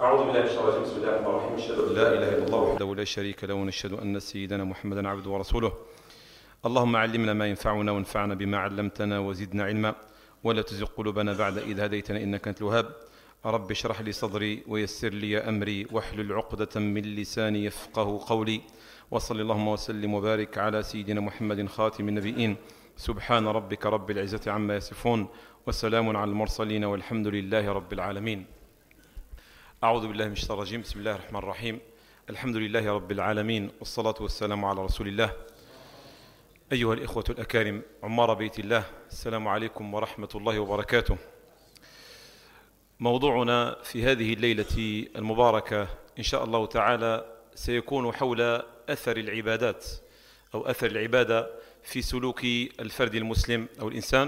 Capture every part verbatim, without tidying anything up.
أعوذ بالله من الشيطان الرجيم. بسم الله الرحمن الرحيم. أشهد أن لا إله إلا الله وحده لا شريك له ونشهد أن سيدنا محمدا عبده ورسوله. اللهم علمنا ما ينفعنا وانفعنا بما علمتنا وزدنا علما ولا تزغ قلوبنا بعد إذ هديتنا إنك أنت الوهاب. رب اشرح لي صدري ويسر لي أمري واحلل عقدة من لساني يفقه قولي. وصل اللهم وسلم وبارك على سيدنا محمد خاتم النبيين. سبحان ربك رب العزة عما يصفون وسلام على المرسلين والحمد لله رب العالمين. أعوذ بالله من الشيطان الرجيم. بسم الله الرحمن الرحيم. الحمد لله رب العالمين والصلاة والسلام على رسول الله. أيها الإخوة الأكارم عمار بيت الله، السلام عليكم ورحمة الله وبركاته. موضوعنا في هذه الليلة المباركة إن شاء الله تعالى سيكون حول أثر العبادات أو أثر العبادة في سلوك الفرد المسلم أو الإنسان.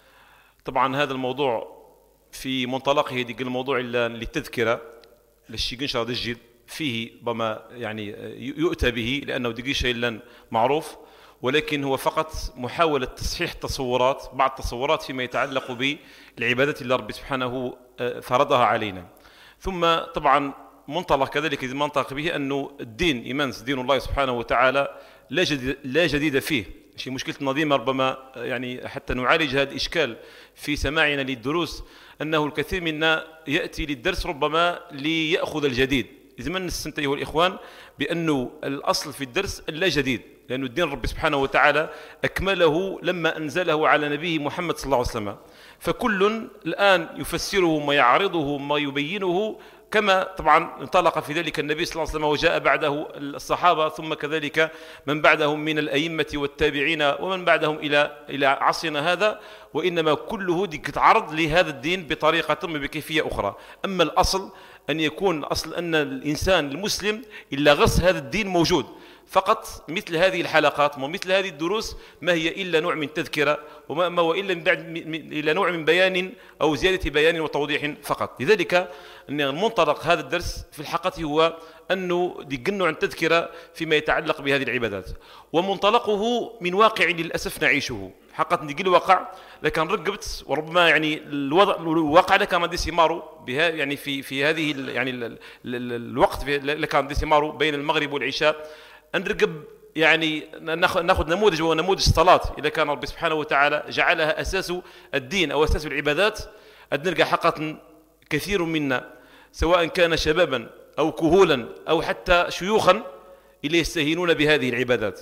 طبعا هذا الموضوع في منطلقه ديك الموضوع للتذكرة للشيء إن شاء الله الجد فيه بما يعني يؤتى به لأنه ديك شيء لن معروف، ولكن هو فقط محاولة تصحيح تصورات بعض التصورات فيما يتعلق بالعبادات اللي رب سبحانه فرضها علينا. ثم طبعا منطلق كذلك منطلق به أنه الدين إيمانس دين الله سبحانه وتعالى لا جديد, لا جديد فيه. شيء مشكلة نظيمة ربما يعني حتى نعالج هذا الإشكال في سماعنا للدروس، أنه الكثير منا يأتي للدرس ربما ليأخذ الجديد. إذا ما نستنت أيها الإخوان بأنه الأصل في الدرس لا جديد، لأن الدين رب سبحانه وتعالى أكمله لما أنزله على نبيه محمد صلى الله عليه وسلم، فكل الآن يفسره ما يعرضه ما يبينه كما طبعا انطلق في ذلك النبي صلى الله عليه وسلم وجاء بعده الصحابة ثم كذلك من بعدهم من الأئمة والتابعين ومن بعدهم إلى إلى عصرنا هذا، وإنما كله يتعرض لهذا الدين بطريقة بكيفية أخرى. أما الأصل أن يكون أصل أن الإنسان المسلم إلا غص هذا الدين موجود. فقط مثل هذه الحلقات ومثل هذه الدروس ما هي إلا نوع من تذكرة وما هو إلا من بعد إلا نوع من بيان أو زيادة بيان وتوضيح فقط. لذلك أن المنطلق هذا الدرس في الحقيقة هو أنه نوع من تذكرة فيما يتعلق بهذه العبادات، ومنطلقه من واقع للأسف نعيشه. حقا نقول واقع لكن رقبت وربما يعني الوضع الواقع لكان ردي ثماره بها يعني في في هذه يعني ال ال ال الوقت لكان ردي ثماره بين المغرب والعشاء. نرقب يعني ناخذ نموذج وهو نموذج الصلاة. إذا كان رب سبحانه وتعالى جعلها أساس الدين أو أساس العبادات، نلقى حقا كثير منا سواء كان شبابا أو كهولا أو حتى شيوخا اللي يستهينون بهذه العبادات،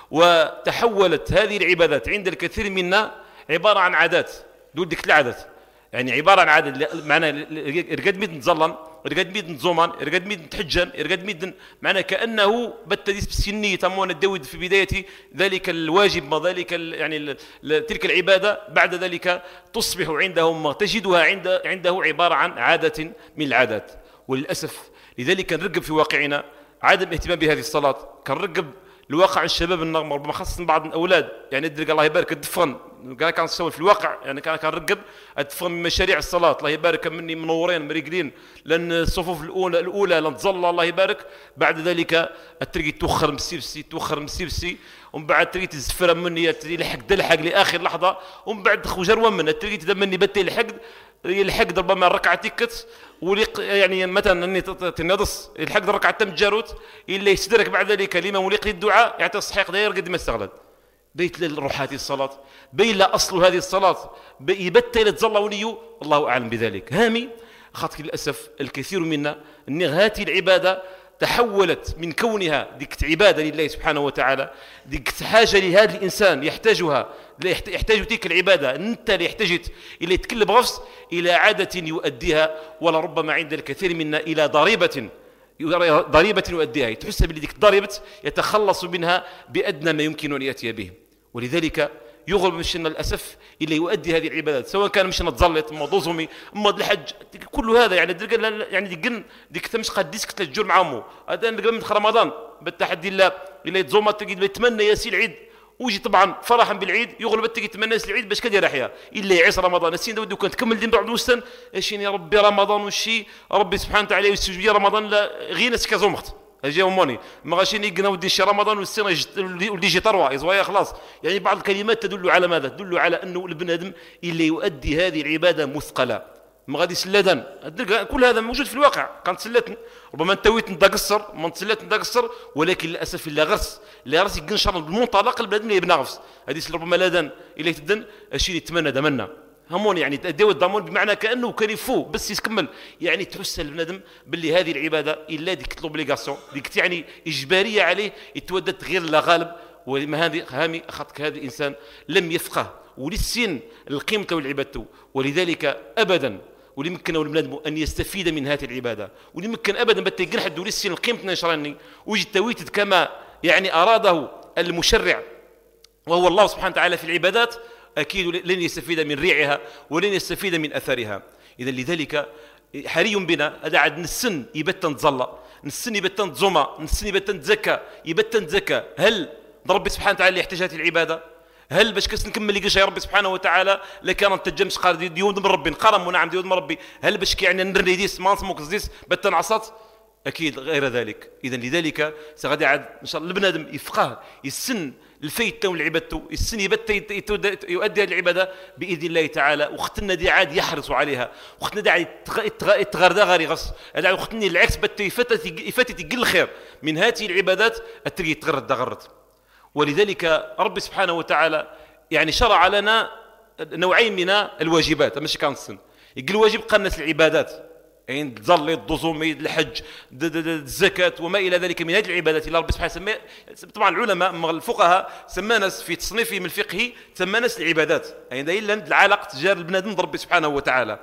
وتحولت هذه العبادات عند الكثير منا عبارة عن عادات. دول ديك العادات يعني عبارة عن عادة، معنى رقد ميد نتظلن رقد ميد نتزومان رقد ميد نتحجن رقد ميد معنى كأنه بتديس بسنية تمون الدود في بداية ذلك الواجب ما ذلك يعني تلك العبادة، بعد ذلك تصبح عندهم تجدها عند عنده عبارة عن عادة من العادات. وللأسف لذلك نرقب في واقعنا عدم اهتمام بهذه الصلاة. كنرقب الواقع الشباب ربما خاصة بعض الأولاد يعني ادرك الله يبارك الدفن كان كان نسوي في الواقع يعني كان كنرقب الدفن من مشاريع الصلاة. الله يبارك مني منورين مريقلين، لأن الصفوف الأولى الأولى لن تظل الله يبارك، بعد ذلك الترقي توخر مسيبسي توخر مسيبسي ومن بعد ترقي تزفر مني تلحق دلحق لآخر لحظة، ومن بعد خجر ومن الترقي تدمني بتي لحق يلحق ربما الركعة تكت وليق يعني مثلا اني تنضص يلحق الركعة تم جاروت الا يستدرك بعد ذلك لما وليق الدعاء يعطي الصحيح داير قد ما استغلت بيت للروحات الصلاة بين لا اصل هذه الصلاة يبتل تظل وليه الله اعلم بذلك. هامي خاطر للاسف الكثير منا ان هذه العبادة تحولت من كونها ديك عبادة لله سبحانه وتعالى، ديك حاجة لهذا الإنسان يحتاجها يحتاج تلك العبادة أنت اللي احتجت إلى يتكلم غفص إلى عادة يؤديها، ولربما عند الكثير منا إلى ضريبة ضريبة يؤديها تحسب اللي ديك ضريبة يتخلص منها بأدنى ما يمكن أن يأتي به. ولذلك يغلب مشينا للأسف إلى يؤدي هذه العبادات، سواء كان مشينا تزلط مضوزمي مض الحج كل هذا يعني يعني ديك ديك تمش قديسك تلجور معامو هذا من رمضان بالتحدي الله إلا يتزوم تجد يتمنى ياسي العيد ويجي طبعا فرحا بالعيد يغلب تجي يتمنى ياسي العيد باش كدير يحيى إلا يعيش رمضان السين داود كان تكمل دين بعد وستن اشين يا ربي رمضان وشي ربي سبحانه وتعالى يستجيب رمضان لا غير ناس كزومخت اجي اموني ما غاشي نيقنا ودي شي رمضان والسنه اللي يجي طروه يزويا خلاص. يعني بعض الكلمات تدل على ماذا؟ تدل على انه البني ادم اللي يؤدي هذه العباده مثقله ما غادي سلادان، كل هذا موجود في الواقع. كانت سلات ربما انت ويت نتا قصر ما تسلات نتا قصر، ولكن للاسف الا غرس لا غرس ينشر بالمنطلق البلاد اللي يبنى غفص هذه ربما لا دان الى تدن الشيء اللي يتمنى دمنا همون يعني داو الضمون بمعنى كانه كان يفو بس يكمل يعني تحس البنادم باللي هذه العباده الا ديك لوبليغاسيون ديك يعني اجباريه عليه يتودد غير لا غالب. ولما هذه هامي خاطك هذا الانسان لم يفقه وللسن القيمه والعبادته، ولذلك ابدا واللي يمكن البنادم ان يستفيد من هذه العباده، واللي يمكن ابدا بتا ينحد وللسن القيمه نشرني ويجي تويتد كما يعني اراده المشرع وهو الله سبحانه وتعالى في العبادات، اكيد لن يستفيد من ريعها ولن يستفيد من اثرها. اذا لذلك حري بنا هذا عاد السن يبتن تظل، السن يبتن تزوما، السن يبتن تزكى، يبتن تزكى. هل ربي سبحانه وتعالى يحتاج هذه العباده؟ هل باش كاس نكمل لقاش يا ربي سبحانه وتعالى لكان تجمس قال ديود من ربي نقرم ونعم ديود من ربي، هل باش يعني نرني ديس ما نسموك ديس بتن عصات؟ اكيد غير ذلك. اذا لذلك سغادي عاد ان شاء الله البنادم يفقه يسن الفيت تاع عبادته، السن يبت يؤدي هذه العباده باذن الله تعالى، وختنا دي عاد يحرصوا عليها، وختنا دي عاد يتغردا غير غص، هذا وختني العكس بت يفتت يفتت يقل الخير من هذه العبادات التري يتغرد غرت. ولذلك ربي سبحانه وتعالى يعني شرع لنا نوعين من الواجبات ماشي كان السن يقول واجب قنس العبادات يعني تظل الضزومي الحج الزكاة وما إلى ذلك من هذه العبادات اللي ربي سبحانه سمى. طبعا العلماء الفقهاء سمانا في تصنيفهم الفقهي سمانا العبادات يعني إلا العلاقة تجار البنادم ربي سبحانه وتعالى.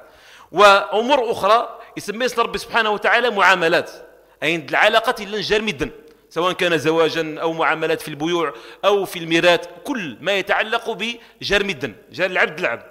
وأمور أخرى يسميها ربي سبحانه وتعالى معاملات يعني العلاقات اللي نجار مدن سواء كان زواجا أو معاملات في البيوع أو في الميراث، كل ما يتعلق بجار مدن جار العبد العبد.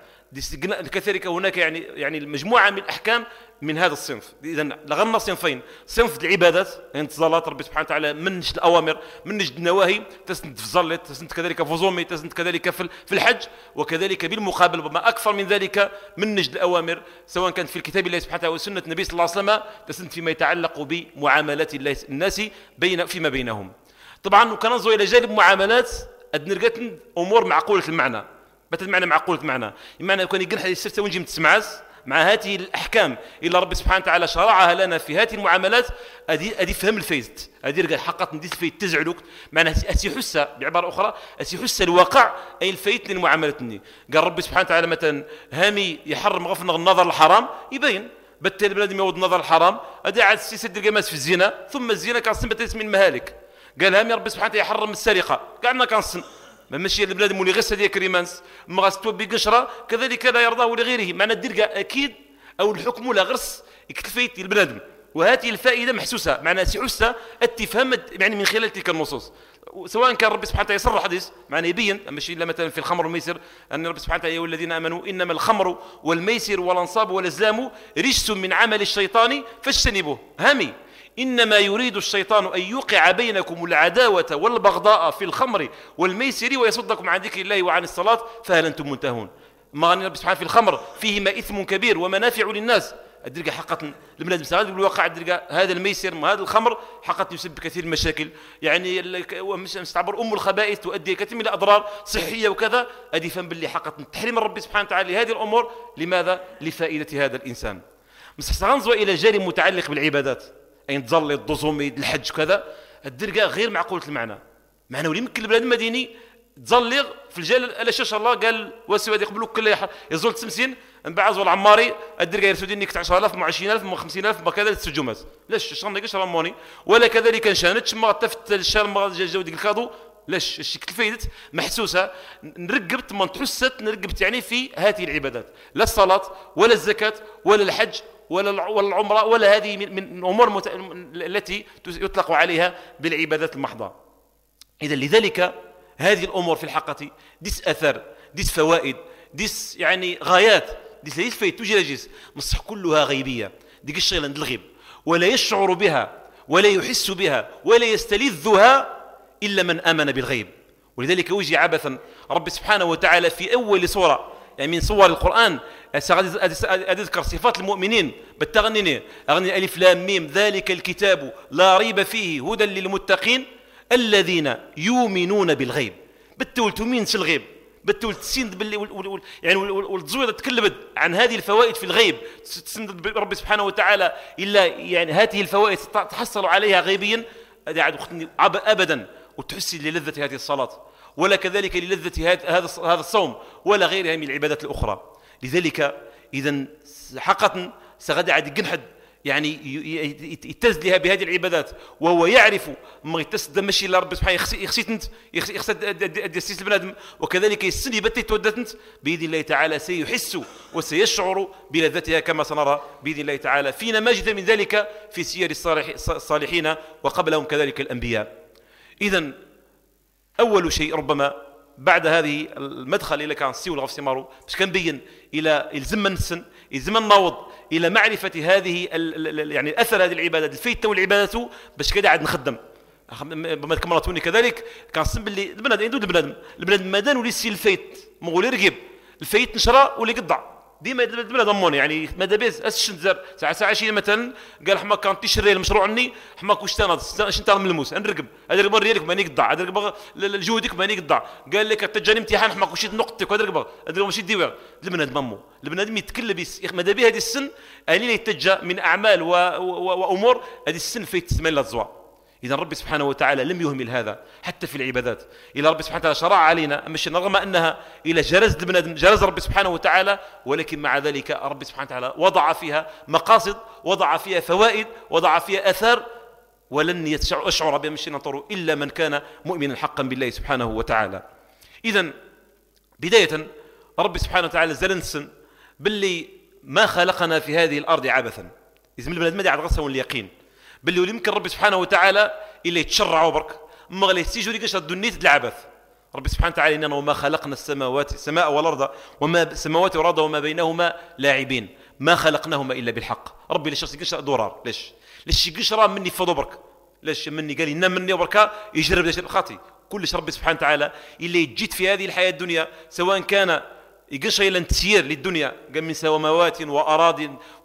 كذلك هناك يعني يعني مجموعة من الأحكام من هذا الصنف. إذا لغنا صنفين، صنف العبادات يعني انتظالات ربي سبحانه وتعالى من نجد الأوامر من نجد النواهي، تسند في الظل تسند كذلك في زومي تسند كذلك في الحج، وكذلك بالمقابل وما أكثر من ذلك من نجد الأوامر سواء كانت في الكتاب الله سبحانه وتعالى وسنة النبي صلى الله عليه وسلم تسند فيما يتعلق بمعاملات الناس بين فيما بينهم. طبعا كننظر إلى جانب معاملات أدنرقات أمور معقولة المعنى، بات المعنى معقولة المعنى المعنى كان يقنح السفسة ونجي متسمعاس مع هذه الأحكام إلا ربي سبحانه وتعالى شرعها لنا في هذه المعاملات أدي أدي فهم الفيزت أدي رجع حقت نديس في تزعلك معناها أسي حسة بعبارة أخرى أسي حسة الواقع أي الفيت للمعاملتني. قال ربي سبحانه وتعالى مثلا هامي يحرم غفن النظر الحرام يبين بالتالي بلاد يود النظر الحرام أدي عاد سيسد الجماس في الزنا ثم الزنا كان سمت من المهالك. قال هامي ربي سبحانه وتعالى يحرم السرقة قعدنا كان سن ماشي البلاد مولي غير سديا كريمانس ما غاستو بقشره كذلك لا يرضاه لغيره معنى الدرجه اكيد او الحكم لا غرس اكتفيت البنادم. وهذه الفائده محسوسه معنى سحسه التفهم يعني من خلال تلك النصوص سواء كان ربي سبحانه وتعالى يصرح الحديث معنى يبين ماشي الا مثلا في الخمر والميسر ان ربي سبحانه وتعالى يا الذين امنوا انما الخمر والميسر والانصاب والازلام رجس من عمل الشيطان فاجتنبوه. هامي إنما يريد الشيطان أن يوقع بينكم العداوة والبغضاء في الخمر والميسر ويصدكم عن ذكر الله وعن الصلاة فهل أنتم منتهون. ما غني ربي سبحانه في الخمر فيهما إثم كبير ومنافع للناس الدرجة حقا البلاد مساعد بالواقع الدرجة هذا الميسر هذا الخمر حقا يسبب كثير من المشاكل يعني مستعبر أم الخبائث تؤدي كثير من الأضرار صحية وكذا أدي فهم باللي حقا تحريم ربي سبحانه وتعالى لهذه الأمور لماذا؟ لفائدة هذا الإنسان. مستغنظوا إلى جانب متعلق بالعبادات أين تظل الضزومي الحج كذا الدرجة غير معقولة المعنى معنى ولي يمكن البلاد المديني تظلغ في الجال الا شاش الله قال واسي غادي يقبلوك كل يزول تسمسين من بعد زول عماري الدرجة يرسل انك عشرة آلاف مع عشرين ألف مع خمسين ألف ما كذا السجومات لاش شغل نقش رموني ولا كذلك نشانتش ما تفت الشهر ما جاو ديك الكادو لاش الشكل فايدت محسوسه نرقبت ما تحست نرقبت يعني في هذه العبادات لا الصلاه ولا الزكاه ولا الحج ولا العمره ولا هذه من الامور مت... التي يطلق عليها بالعبادات المحضه. اذا لذلك هذه الامور في الحقيقه ديس اثر ديس فوائد ديس يعني غايات ديس ليس فايت تجرجس مصح كلها غيبيه ديك الشغله عند الغيب ولا يشعر بها ولا يحس بها ولا يستلذها الا من امن بالغيب. ولذلك وجي عبثا رب سبحانه وتعالى في اول سوره يعني من صور القرآن أذكر صفات المؤمنين بالتغنين أغني ألف لام ميم ذلك الكتاب لا ريب فيه هدى للمتقين الذين يؤمنون بالغيب بالتول تؤمن الغيب بتول تسند باللي وال وال يعني والتزويره تكلمت عن هذه الفوائد في الغيب، تسند ربي سبحانه وتعالى الا يعني هذه الفوائد تحصلوا عليها غيبيا ابدا، وتحسي للذه هذه الصلاه ولا كذلك للذه هذا هذا الصوم ولا غيرها من العبادات الاخرى. لذلك اذا حقا سغدا عاد ينحد يعني يتز لها بهذه العبادات وهو يعرف ما يتسد ماشي الا ربي سبحانه يخسيت انت يخسد السيس البنادم، وكذلك يسني بتي تودت باذن الله تعالى سيحس وسيشعر بلذتها كما سنرى باذن الله تعالى في نماذج من ذلك في سير الصالحين وقبلهم كذلك الانبياء. اذا اول شيء ربما بعد هذه المدخل الى كان سي والغف سمارو باش كنبين الى الزم السن الزم النوض الى معرفه هذه يعني اثر هذه العبادات الفيته والعبادات باش كذا عاد نخدم بما كمرتوني كذلك كنصب باللي البنادم يدود البنادم البنادم مادان ولي سي الفيت مغول يرقب الفيت نشرى ولي قطع ديما البنادم موني يعني ماذا بيز اس شنزر ساعه ساعه شي مثلا قال حماك كان تشري المشروع عني حماك واش تناض شنت ملموس نرقب هذا رقب ريالك ماني قطع هذا رقب جهودك ماني قطع قال لك تجاني امتحان حماك واش نقطتك هذا رقب هذا ماشي ديوار البنادم مامو البنادم يتكلم ماذا به هذه السن اني يتجا من اعمال وامور هذه السن في تسمى لها الزوا. إذا ربي سبحانه وتعالى لم يهمل هذا حتى في العبادات، إلى ربي سبحانه وتعالى شرع علينا مش رغم أنها إلى جرز البنادم جرز ربي سبحانه وتعالى، ولكن مع ذلك ربي سبحانه وتعالى وضع فيها مقاصد، وضع فيها فوائد، وضع فيها أثار، ولن يشعر بها مش ننطر إلا من كان مؤمنا حقا بالله سبحانه وتعالى. إذا بداية ربي سبحانه وتعالى زلنسن باللي ما خلقنا في هذه الأرض عبثا، إذا من البنادم دي عاد غصة واليقين باللي يمكن ربي سبحانه وتعالى إلا يتشرعوا برك ما غلي يستيجوا ليش الدنيا العبث. ربي سبحانه وتعالى إننا وما خلقنا السماوات السماء والأرض وما السماوات والأرض وما بينهما لاعبين ما خلقناهما إلا بالحق. ربي ليش يقش دورار ليش ليش يقش راه مني فضو برك ليش مني قال ينام مني بركا يجرب ليش خاطي كلش ربي سبحانه وتعالى إلا يجيت في هذه الحياة الدنيا سواء كان يقش إلى تسيير للدنيا من سماوات وأراض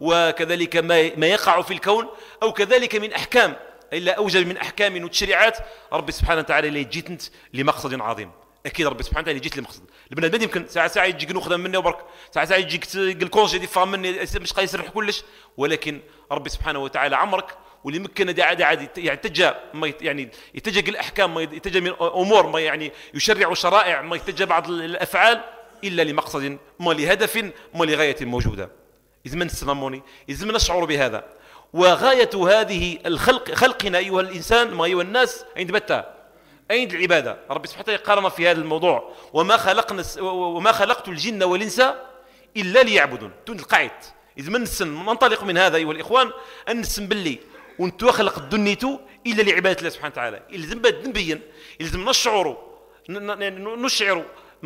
وكذلك ما ما يقع في الكون أو كذلك من أحكام إلا أوجد من أحكام وتشريعات ربي سبحانه وتعالى اللي جيت انت لمقصد عظيم. أكيد ربي سبحانه وتعالى جيت لمقصد البنادم يمكن ساعة ساعة يجيك نخدم مني وبرك ساعة ساعة يجيك الكونجي دي فهم مني مش قايس يسرح كلش، ولكن ربي سبحانه وتعالى عمرك واللي ممكن دي عادي عادي يعني يتجا ما يعني يتجا الأحكام ما يتجا من أمور ما يعني يشرع شرائع ما يتجا بعض الأفعال إلا لمقصد ما لهدف ما لغاية موجودة. إذا من نسموني إذا من نشعر بهذا وغاية هذه الخلق خلقنا أيها الإنسان ما أيها الناس عند متى عند العبادة. ربي سبحانه وتعالى قارن في هذا الموضوع وما خلقنا وما خلقت الجن والإنس إلا ليعبدون تون القاعد. إذا من نسن ننطلق من هذا أيها الإخوان أن نسن باللي وانتو خلق الدنيتو إلا لعبادة الله سبحانه وتعالى. إلزم بد نبين إلزم نشعر نشعر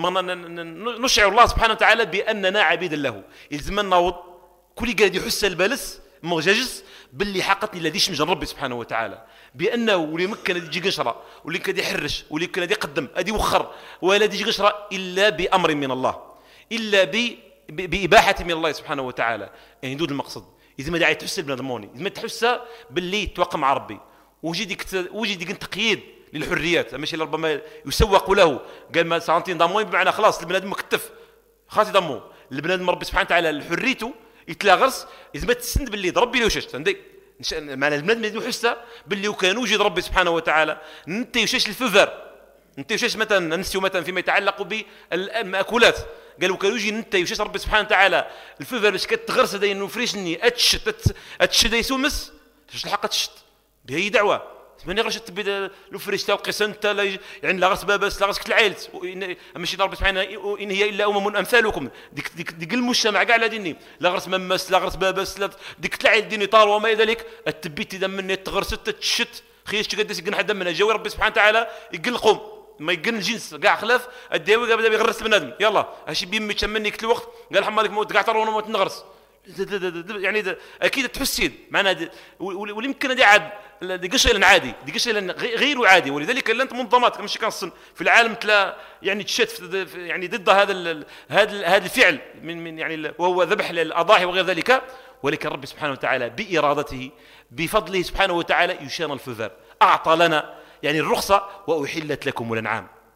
نشعر الله سبحانه وتعالى بأننا عبيدا له. يلزم النوض كل قاعد يحس البالس مغجاجس باللي حقتني الذي شمج ربي سبحانه وتعالى بأنه ولي مكن يجي قشرة ولي كان يحرش ولي كان يقدم ادي وخر ولا يجي قشرة إلا بأمر من الله إلا ب بإباحة من الله سبحانه وتعالى. يعني دود المقصد إذا ما داعي تحس بالنظموني إذا ما تحس باللي توقع مع ربي وجي ديك وجي ديك تقييد للحريات ماشي ربما يسوق له قال ما سانتين ضموين بمعنى خلاص البنادم مكتف خاص يضمو البنادم ربي سبحانه وتعالى حريته يتلاغرس إذا ما تسند باللي ضربي لو ششت عندي معنى البنادم يحس باللي كان وجد ربي سبحانه وتعالى انت يشش الفذر انت يشش مثلا نسيو مثلا فيما يتعلق بالمأكولات قالوا كان يجي انت يشش ربي سبحانه وتعالى الفذر باش كتغرس هذا انه فريشني اتشت اتشت يسومس شش الحق تشت بهي دعوه ماني غير تبي لو فريشتا وقسنت يعني لا غرس بابس لا غرس كالعيلت ماشي ربي سبحانه ان هي الا امم امثالكم ديك ديك ديك المجتمع كاع لا ديني لا غرس ممس لا غرس بابس لا ديك العيل ديني طار وما الى ذلك التبيتي دم مني تغرست تشت خيش قداش يقن حدا من جاوي ربي سبحانه وتعالى يقلقهم ما يقن الجنس كاع خلاف الداوي بدا يغرس بنادم يلا هاشي بيمي تمني كل وقت قال حمالك موت كاع طار وانا موت نغرس يعني اكيد تحسين معنا واللي يمكن دي عاد دي قشيل عادي دي قشيل غير عادي. ولذلك لانت منظمات ماشي كنصن في العالم تلا يعني تشت يعني ضد هذا هذا هذا الفعل من من يعني وهو ذبح الاضاحي وغير ذلك، ولكن ربي سبحانه وتعالى بارادته بفضله سبحانه وتعالى يشان الفذر اعطى لنا يعني الرخصه واحلت لكم الانعام.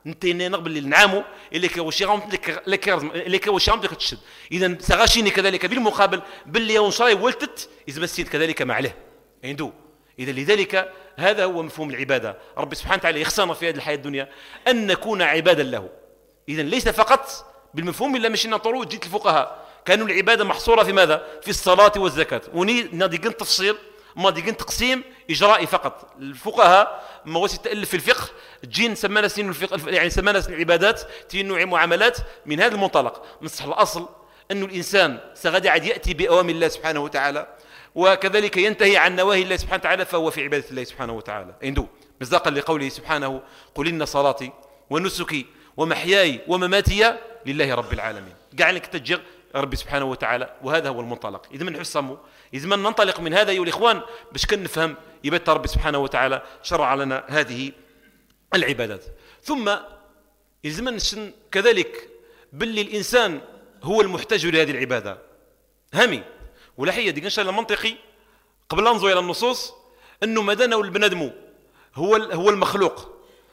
انت نقبل النعامو اللي كوشي غام اللي كرزم اللي كوشي غام تشد اذا سغاشيني كذلك بالمقابل باللي ونشراي ولتت اذا مسيت كذلك ما عليه عنده. اذا لذلك هذا هو مفهوم العباده. ربي سبحانه وتعالى يخصنا في هذه الحياه الدنيا ان نكون عبادا له. اذا ليس فقط بالمفهوم الا مشينا طرق جيت الفقهاء كانوا العباده محصوره في ماذا؟ في الصلاه والزكاه. وني ناديقن تفصيل ما ديقن تقسيم اجرائي فقط. الفقهاء ما وسي تالف في الفقه تجي سمانا سنين الفقه يعني سمانا سنين العبادات تي نوع معاملات من هذا المنطلق. مصح الاصل انه الانسان سغادي عاد ياتي باوامر الله سبحانه وتعالى وكذلك ينتهي عن نواهي الله سبحانه وتعالى فهو في عباده الله سبحانه وتعالى عنده مصداقا لقوله سبحانه قل ان صلاتي ونسكي ومحياي ومماتي لله رب العالمين. قاعد لك تجر ربي سبحانه وتعالى وهذا هو المنطلق. اذا من حسمه اذا من ننطلق من هذا ايها الاخوان باش كنفهم يبت ربي سبحانه وتعالى شرع لنا هذه العبادات. ثم يلزمنا كذلك باللي الانسان هو المحتاج لهذه العباده همي ولا حيه ديك ان شاء الله منطقي قبل ننظر الى النصوص انه مدانه البنادم هو هو المخلوق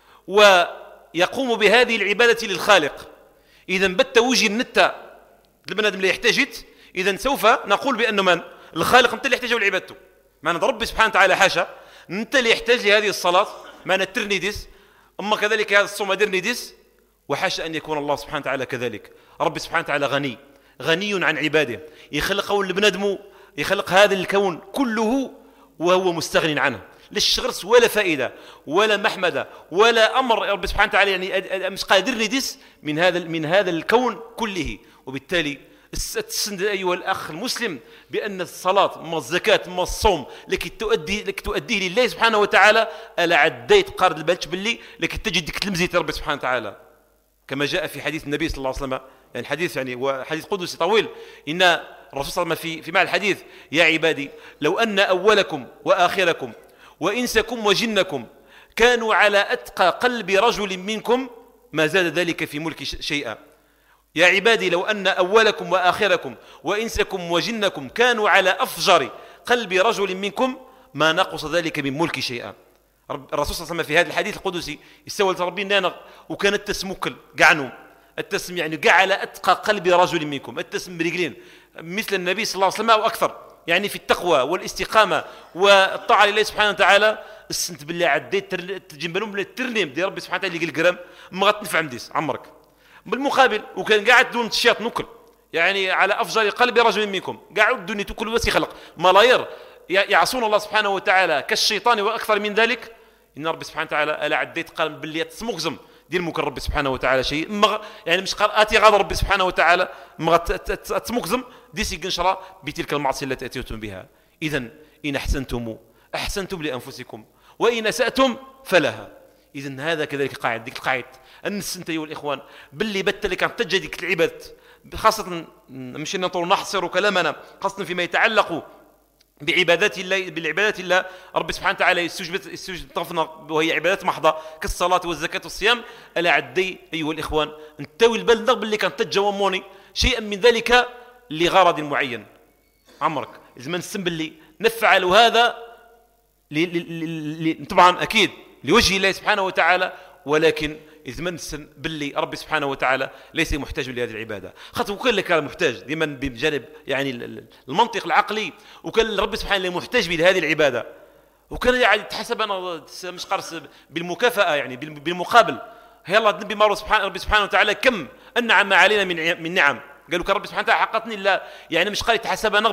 ويقوم بهذه العباده للخالق. اذا بت وجه النتا البنادم اللي يحتاجت اذا سوف نقول بانه من الخالق انت اللي يحتاج لعبادته. معنى ربي سبحانه وتعالى حاشا انت اللي يحتاج لهذه الصلاه معنى ترنيدس اما كذلك هذا الصوم درنيدس وحاشا ان يكون الله سبحانه وتعالى كذلك. ربي سبحانه وتعالى غني غني عن عباده يخلق البنادم يخلق هذا الكون كله وهو مستغن عنه لا شغرس ولا فائده ولا محمده ولا امر. ربي سبحانه وتعالى يعني مش قادر ندس من هذا من هذا الكون كله. وبالتالي تسند ايها الاخ المسلم بان الصلاه ما الزكاه ما الصوم لكي تؤدي لكي تؤديه لله سبحانه وتعالى الا عديت قارد البلش باللي لكي تجد ديك تلمزيت ربي سبحانه وتعالى كما جاء في حديث النبي صلى الله عليه وسلم. يعني حديث يعني وحديث قدسي طويل ان الرسول صلى الله عليه وسلم في في معنى الحديث يا عبادي لو ان اولكم واخركم وانسكم وجنكم كانوا على اتقى قلب رجل منكم ما زاد ذلك في ملك شيئا. يا عبادي لو ان اولكم واخركم وانسكم وجنكم كانوا على افجر قلب رجل منكم ما نقص ذلك من ملك شيئا. الرسول صلى الله عليه وسلم في هذا الحديث القدسي يستوى ربي نانا وكانت تسمك قعنو التسم يعني قاع على اتقى قلب رجل منكم التسم برجلين مثل النبي صلى الله عليه وسلم واكثر يعني في التقوى والاستقامه والطاعه لله سبحانه وتعالى. السنت بالله عديت تجنبهم الترنيم ديال ربي سبحانه وتعالى اللي قال الكرام ما غتنفع مديس عمرك. بالمقابل وكان قاعد دون تشياط نكل يعني على افجر قلب رجل منكم قاعد الدنيا كل بس يخلق ملاير يعصون الله سبحانه وتعالى كالشيطان واكثر من ذلك. ان ربي سبحانه وتعالى الا عديت قال باللي تسمغزم دير ممكن ربي سبحانه وتعالى شيء مغ... يعني مش اتي غاض ربي سبحانه وتعالى مغ... تسمغزم ديسي قنشرة بتلك المعصيه التي اتيتم بها. اذا ان احسنتم احسنتم لانفسكم وان اساتم فلها. اذا هذا كذلك قاعد ديك القاعده ان السنت ايها الاخوان باللي بت اللي كانت تجي ديك العباد خاصه مش نطول نحصر كلامنا خاصه فيما يتعلق بعبادات الله بالعبادات الله. ربي سبحانه وتعالى يستوجب يستوجب طرفنا وهي عبادات محضه كالصلاه والزكاه والصيام. الا عدي ايها الاخوان نتاوي البلد باللي كانت تجاوموني شيئا من ذلك لغرض معين عمرك لازم نسم باللي نفعل هذا ل... ل... ل... طبعا اكيد لوجه الله سبحانه وتعالى ولكن إذ منسن باللي ربي سبحانه وتعالى ليس محتاج لهذه العبادة. خاطر وكل اللي كان محتاج ديما بجانب يعني المنطق العقلي وكان ربي سبحانه اللي محتاج لهذه العبادة وكان يعني تحسب أنا مش قرص بالمكافأة يعني بالمقابل. يلا النبي مارو سبحانه ربي سبحانه وتعالى كم أنعم علينا من من نعم قالوا كان ربي سبحانه وتعالى حققني لا يعني مش قال يتحسب انا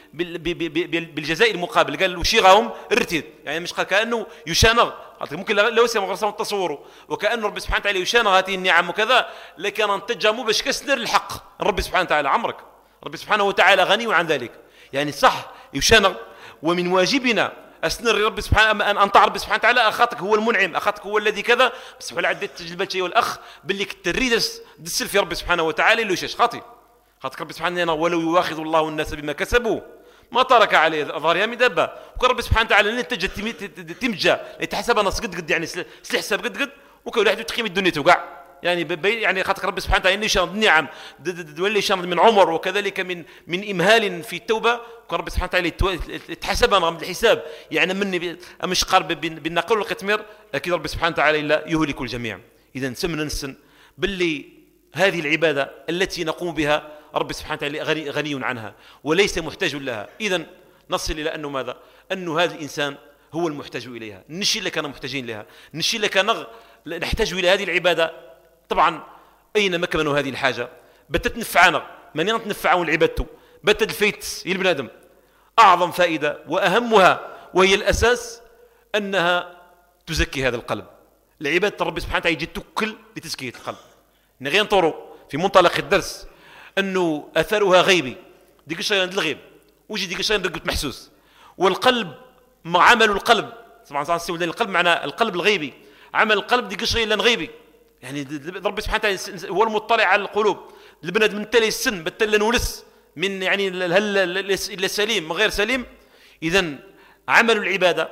بالجزاء المقابل قال وشيغهم الرتيد يعني مش قال كانه يشانغ ممكن لو سمع غرسهم التصور وكانه ربي سبحانه وتعالى يشانغ هذه النعم وكذا لكن انتجها مو باش كسر الحق ربي سبحانه وتعالى عمرك. ربي سبحانه وتعالى غني عن ذلك يعني صح يشانغ ومن واجبنا أسنر ربي سبحانه أن أنطع ربي سبحانه وتعالى أخاتك هو المنعم أخاتك هو الذي كذا بس ولا عدت تجربة شيء والأخ باللي كتريدس دسل في ربي سبحانه وتعالى اللي يشاش خاطي خاطر ربي سبحانه وتعالى ولو يواخذ الله الناس بما كسبوا ما ترك عليه ظهرها من دابة وكان ربي سبحانه وتعالى لن تجد تمجا يتحسب أنا قد قد يعني سل حساب قد قد وكل واحد تقيم الدنيا توقع يعني يعني خاطر ربي سبحانه وتعالى يشان النعم ولا يشان من عمر وكذلك من من إمهال في التوبة وكان ربي سبحانه وتعالى يتحسب أنا من الحساب يعني مني مش قارب بالنقل والقتمير أكيد ربي سبحانه وتعالى إلا يهلك الجميع. إذا نسمنا نسن باللي هذه العبادة التي نقوم بها رب سبحانه وتعالى غني, غني عنها وليس محتاج لها. إذا نصل إلى أنه ماذا؟ أنه هذا الإنسان هو المحتاج إليها، نشي اللي كان محتاجين لها، نشي اللي كان نحتاج إلى هذه العبادة. طبعا أين مكمن هذه الحاجة؟ بتت نفعنا من ينتنفعون العبادة بتت الفيت البنادم أعظم فائدة وأهمها وهي الأساس أنها تزكي هذا القلب. العبادة رب سبحانه وتعالى يجي تكل لتزكية القلب. نغير نطوروا في منطلق الدرس أنه أثرها غيبي، ديك الشيء عند الغيب ويجي ديك الشيء رقبة محسوس، والقلب مع عمل القلب طبعا القلب معنا القلب الغيبي، عمل القلب ديك الشيء لان غيبي، يعني رب سبحانه وتعالى هو المطلع على القلوب. البنادم من تالي السن بتلا نولس من يعني هل الا سليم من غير سليم. اذا عمل العباده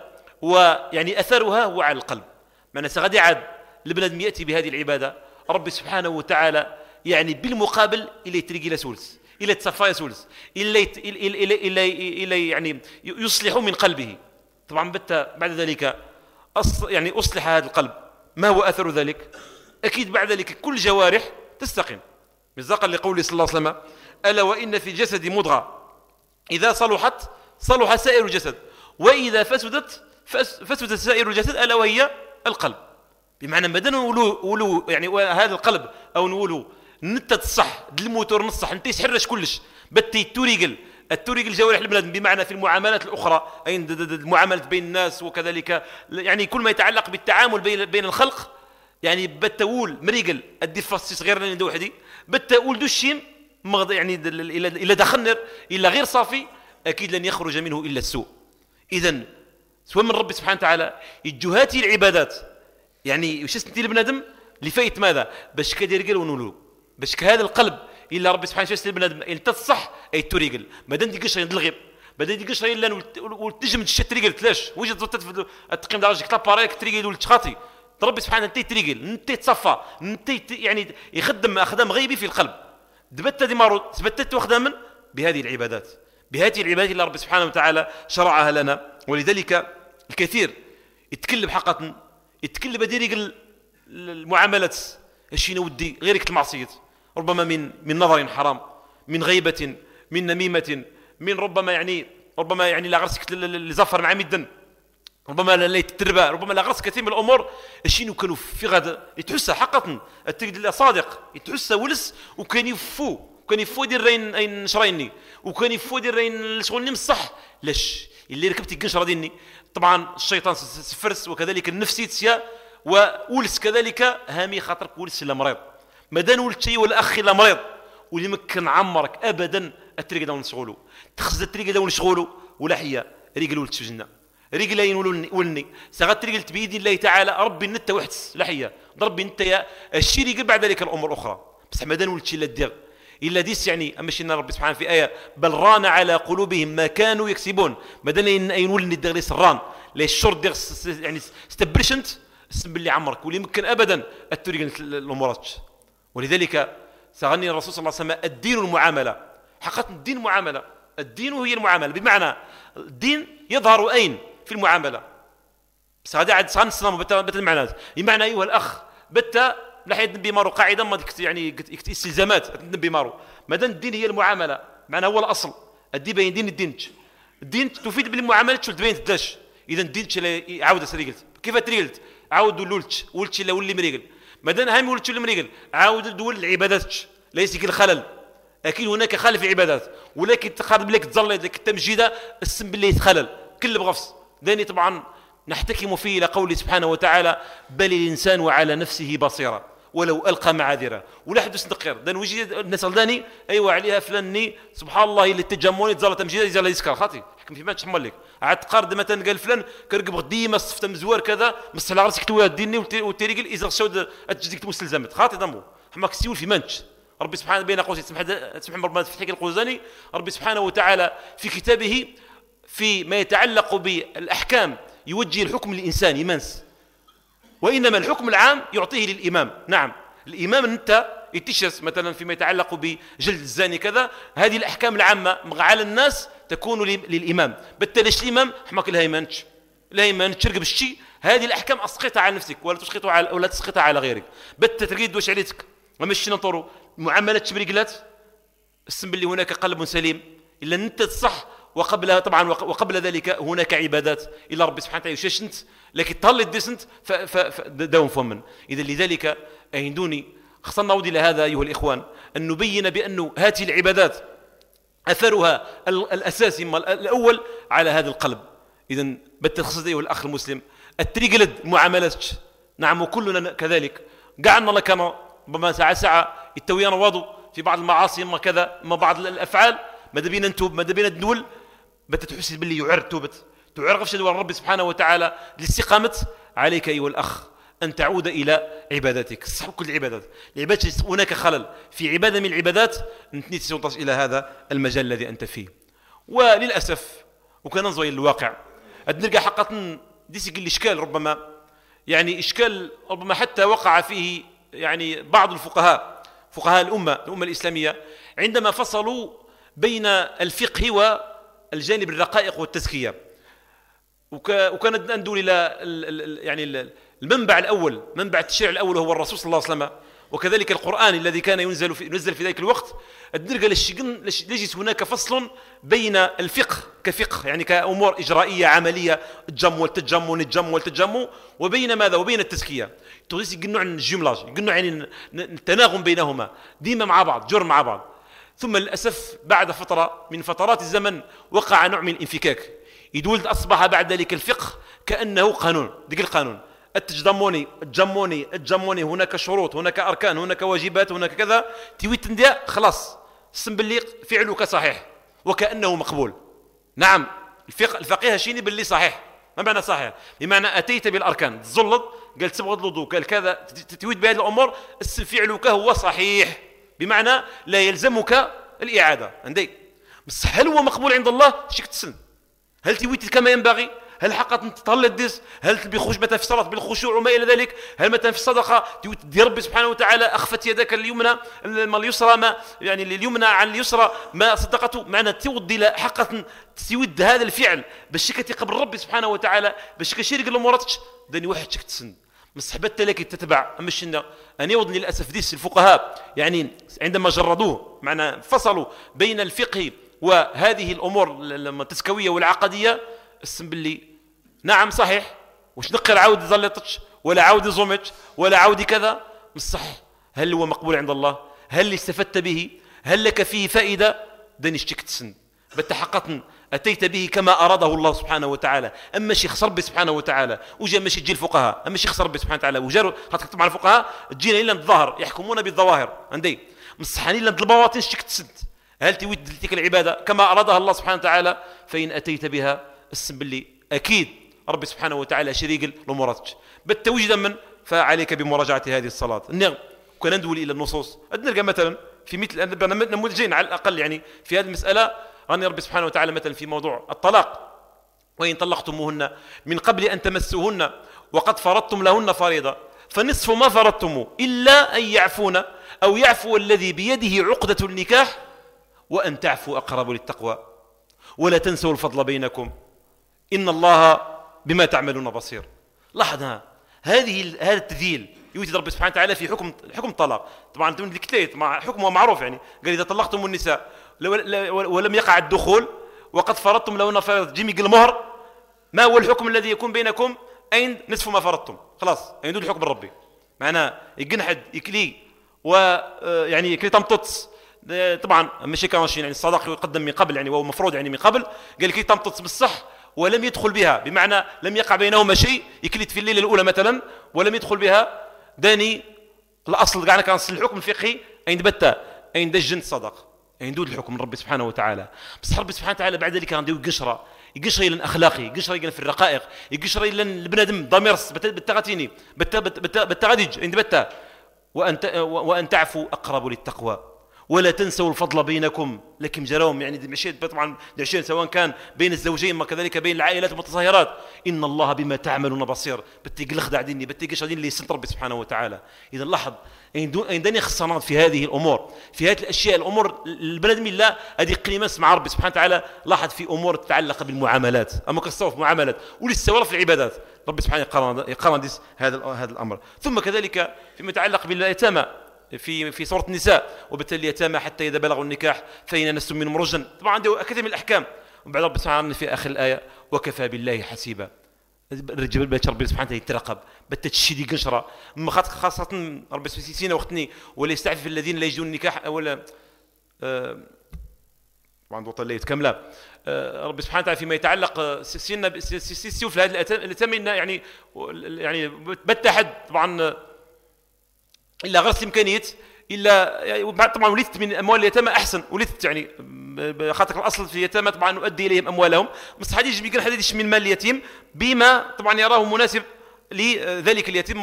ويعني اثرها هو على القلب. معنى غادي عاد البنادم ياتي بهذه العباده رب سبحانه وتعالى يعني بالمقابل الى تريقي الى سولس الى تصفى سولس الى الى الى الى يعني يصلح من قلبه. طبعا بت بعد ذلك أص يعني اصلح هذا القلب. ما هو اثر ذلك؟ اكيد بعد ذلك كل جوارح تستقيم مصداقا لقوله صلى الله عليه وسلم: الا وان في الجسد مضغه اذا صلحت صلح سائر الجسد واذا فسدت فسد سائر الجسد الا وهي القلب. بمعنى بدنا نقولوا ولو يعني هذا القلب او نقولوا نتا تصح الموتور نصح انت يسحرش كلش بتي توريقل التوريق الجوارح البنادم بمعنى في المعاملات الاخرى اي المعاملات بين الناس وكذلك يعني كل ما يتعلق بالتعامل بين بين الخلق يعني بتقول مريقل ادي فاس صغير لين وحدي بتقول دوشيم يعني الى دخنر الا غير صافي اكيد لن يخرج منه الا السوء. اذا سواء من رب سبحانه وتعالى يجهاتي العبادات يعني واش سنتي البنادم اللي فايت ماذا باش كدير قال ونولو باش كهذا القلب الا ربي سبحانه وتعالى البنادم ان تصح اي توريقل مادام ديك الشيء الغيب بعد ديك الشيء الا وتنجم تشي تريقل تلاش وجد تقيم درجه لاباريك تريقل والتخاطي ربي سبحانه انت تريقل انت تصفى انت يعني يخدم اخدام غيبي في القلب دبت ديمارو ثبتت واخداما بهذه العبادات بهذه العبادات اللي ربي سبحانه وتعالى شرعها لنا. ولذلك الكثير يتكلم حقا يتكلم بدير المعاملات الشي نودي غيرك المعصيه ربما من من نظر حرام من غيبه من نميمه من ربما يعني ربما يعني لا غرسك لزفر مع مدن ربما لا يتربى ربما لا غرس كثير من الامور الشي كانوا في غد يتحسى حقا التقد صادق يتحسى ولس وكان يفو وكان يفو يدير رين اين شرايني وكان يفو يدير رين شغل صح لاش اللي ركبتي قنشره ديني. طبعا الشيطان سفرس وكذلك النفسيه وولس كذلك هامي خاطرك ولس لا مريض مادام ولت شيء ولا اخي لا مريض واللي مكن عمرك ابدا الطريق داون نشغلو تخز الطريق داون نشغلو ولا حيا رجل ولت سجنا رجلين ولني ساغت رجل بيد الله تعالى ربي نتا وحدس لا حيا ربي انت يا الشيء يقل بعد ذلك الامور اخرى بس مادام ولت شيء لا دير الا ديس يعني اما شينا ربي سبحانه في ايه بل ران على قلوبهم ما كانوا يكسبون مادام ينولني الدغليس الران لي الشرط دير يعني استبرشنت اسم باللي عمرك واللي يمكن ابدا التوريق الامورات. ولذلك سغني الرسول صلى الله عليه وسلم الدين المعامله حقيقه الدين معامله الدين هي المعامله بمعنى الدين يظهر اين في المعامله بس هذا عاد سنصنم بت المعنى بمعنى ايها الاخ بت ناحيه نبي مارو قاعده ما يعني استلزامات نبي مارو مادام الدين هي المعامله معنى هو الاصل الدين بين دين الدين الدين تفيد بالمعامله شو تبين تداش. اذا الدين عاود سريقلت كيف تريقلت عاود ولولت ولت لا ولي مريقل مادام هامي ولت ولا مريقل عاود دول العبادات ليس كي الخلل اكيد هناك خلل في العبادات ولكن تقارب لك تظل لك التمجيده السم بالله يتخلل كل بغفص داني. طبعا نحتكم فيه الى قوله سبحانه وتعالى بل الانسان على نفسه بصيره ولو القى معاذيره ولا حدث نقير دان وجي الناس داني ايوا عليها فلاني سبحان الله اللي تجموني تظل تمجيده يزال يسكر خاطي حكم في ما تحمل لك عاد تقارد مثلا قال فلان كرقب ديما صفته مزوار كذا مس على راسك تواد ديني وتيريقل اذا شود تجديك مستلزمت خاطي دمو حماك سيول في منش ربي سبحانه بين قوسين سمح سمح ربنا في حكي القوزاني ربي سبحانه وتعالى في كتابه في ما يتعلق بالاحكام يوجه الحكم للانسان يمنس وانما الحكم العام يعطيه للامام. نعم الامام انت يتشس مثلا فيما يتعلق بجلد الزاني كذا هذه الاحكام العامه على الناس تكون للامام بالتالي الامام حماك الهيمنش الهيمن تشرق بالشي هذه الأحكام أسقطها على نفسك ولا تسقطها على ولا تسقطها على غيرك. بت تريد واش عليتك ما مشينا نطروا معاملات تبريقلات السم باللي هناك قلب سليم إلا أنت تصح، وقبلها طبعا وقبل ذلك هناك عبادات إلى ربي سبحانه وتعالى يششنت لكن تهلي ديسنت فداوم فمن. إذا لذلك أهندوني خصنا نعود إلى هذا أيها الإخوان، أن نبين بأن هذه العبادات أثرها الأساسي الأول على هذا القلب. إذا بالتخصص أيها الأخ المسلم التريقلد معاملات نعم وكلنا كذلك قعدنا لك ربما ساعة ساعة التويان واضو في بعض المعاصي ما كذا ما بعض الأفعال ماذا بينا نتوب ماذا بينا ندول بتتحس باللي يعر توبت تعر غفش دوار ربي سبحانه وتعالى الاستقامة. عليك أيها الأخ أن تعود إلى عباداتك صح كل العبادات العبادات هناك خلل في عبادة من العبادات نتنيت إلى هذا المجال الذي أنت فيه. وللأسف وكان ننظر إلى الواقع نلقى حقا ديسك الإشكال ربما يعني إشكال ربما حتى وقع فيه يعني بعض الفقهاء فقهاء الأمة الأمة الإسلامية عندما فصلوا بين الفقه والجانب الرقائق والتزكية. وكانت ندور إلى يعني المنبع الأول منبع التشريع الأول هو الرسول صلى الله عليه وسلم وكذلك القرآن الذي كان ينزل في, ينزل في ذلك الوقت. الدرجة لجس هناك فصل بين الفقه كفقه يعني كأمور إجرائية عملية الجم والتجم والتجم والتجم وبين ماذا وبين التزكية. تغيس يقنوا عن الجملاج يقنوا عن التناغم بينهما ديما مع بعض جر مع بعض. ثم للأسف بعد فترة من فترات الزمن وقع نوع من الانفكاك يدول أصبح بعد ذلك الفقه كأنه قانون ديك القانون التجموني الجموني الجموني هناك شروط هناك أركان هناك واجبات هناك كذا تيويت تنديا خلاص السم باللي فعلك صحيح وكأنه مقبول. نعم الفقه الفقيه شيني باللي صحيح ما معنى صحيح بمعنى أتيت بالأركان تزلط قال تبغض الوضوء قال كذا تيويت بهذه الأمور السم فعلك هو صحيح بمعنى لا يلزمك الإعادة عندي بس هل هو مقبول عند الله شك تسن هل تيويت كما ينبغي هل حقا تطهل الدس هل بخش متى في الصلاة بالخشوع وما إلى ذلك هل متى في الصدقة تدي ربي سبحانه وتعالى أخفت يدك اليمنى ما اليسرى ما يعني اليمنى عن اليسرى ما صدقته معنى تودي حقا تود هذا الفعل باش قبل ربي سبحانه وتعالى باش كشيرك الأمورات داني واحد شك تسن مصحبت لك تتبع أما الشنا أن يوضني للأسف ديس الفقهاء يعني عندما جردوه معنى فصلوا بين الفقه وهذه الأمور التزكوية والعقدية السم باللي نعم صحيح وش نقر عاود زلطتش ولا عاود زومتش ولا عاود كذا مش صح. هل هو مقبول عند الله هل استفدت به هل لك فيه فائدة داني اشتكت سن بتحققا أتيت به كما أراده الله سبحانه وتعالى. أما شيخ ربي سبحانه وتعالى وجا ماشي تجي الفقهاء أما شيخ ربي سبحانه وتعالى وجاروا هتكتب مع الفقهاء تجينا إلا الظاهر يحكمون بالظواهر عندي مصحانين إلا البواطن اشتكت سن هل تود تلك العبادة كما أرادها الله سبحانه وتعالى فإن أتيت بها السم باللي أكيد ربي سبحانه وتعالى شريك الأمورات بالتوجد من فعليك بمراجعة هذه الصلاة. النعم كنا ندول إلى النصوص نلقى مثلا في مثل نموذجين على الأقل يعني في هذه المسألة غني ربي سبحانه وتعالى مثلا في موضوع الطلاق وإن طلقتموهن من قبل أن تمسوهن وقد فرضتم لهن فريضة فنصف ما فرضتم إلا أن يعفون أو يعفو الذي بيده عقدة النكاح وأن تعفوا أقرب للتقوى ولا تنسوا الفضل بينكم إن الله بما تعملون بصير. لاحظ هذه هذا التذييل يوجد ربي سبحانه وتعالى في حكم حكم الطلاق طبعا انتم الكتليت مع حكمه معروف يعني قال إذا طلقتم النساء ولم يقع الدخول وقد فرضتم لهن فريضة جيمي المهر ما هو الحكم الذي يكون بينكم أين نصف ما فرضتم خلاص أين دول الحكم الربي معناه يجنحد يكلي ويعني يكلي تمطط طبعا ماشي كان يعني الصداق يقدم من قبل يعني وهو مفروض يعني من قبل قال كي تمطط بالصح ولم يدخل بها بمعنى لم يقع بينهما شيء يكلت في الليلة الأولى مثلا ولم يدخل بها داني الأصل قاعنا كان الحكم الفقهي أين بتا أين دجن الصدق أين دود الحكم من ربي سبحانه وتعالى. بس ربي سبحانه وتعالى بعد ذلك كان عنده قشرة يقشر إلى أخلاقي يقشر إلى في الرقائق يقشر إلى البنادم ضميرس بالتغتيني بالتغدج عند بتا وأن وأن تعفوا أقرب للتقوى ولا تنسوا الفضل بينكم لكن جراهم يعني مشيت طبعا عشان سواء كان بين الزوجين ما كذلك بين العائلات المتصاهرات إن الله بما تعملون بصير بتيجي لخدع ديني بتيجي شادين اللي يسنت ربي سبحانه وتعالى. إذا لاحظ عندنا خصانات في هذه الأمور في هذه الأشياء الأمور البلد من الله هذه قيمة مع ربي سبحانه وتعالى. لاحظ في أمور تتعلق بالمعاملات أما كالصوف معاملات ولسه ولا في العبادات ربي سبحانه يقارن يقارن هذا هذا الامر. ثم كذلك فيما يتعلق باليتامى في في سوره النساء، وبالتالي اليتامى حتى اذا بلغوا النكاح فإن نستم منهم رشدا، طبعا عنده كثير من الاحكام. وبعد ربي سبحانه في اخر الايه وكفى بالله حسيبا. الرجال بيت ربي سبحانه يترقب بالتشديد قنشره خاصه ربي سينا وقتني ولا يستعفف الذين لا يجدون النكاح ولا آه عنده طليت كامله. آه ربي سبحانه وتعالى فيما يتعلق سينا سيوف هذا الاتم يعني يعني بالتحد طبعا الا غير امكانيه الا يعني طبعا ولدت من اموال اليتامى احسن، ولدت يعني خاطر الاصل في اليتامى طبعا نؤدي اليهم اموالهم، بس حد يجي يقول حد يشمل مال اليتيم بما طبعا يراه مناسب لذلك اليتيم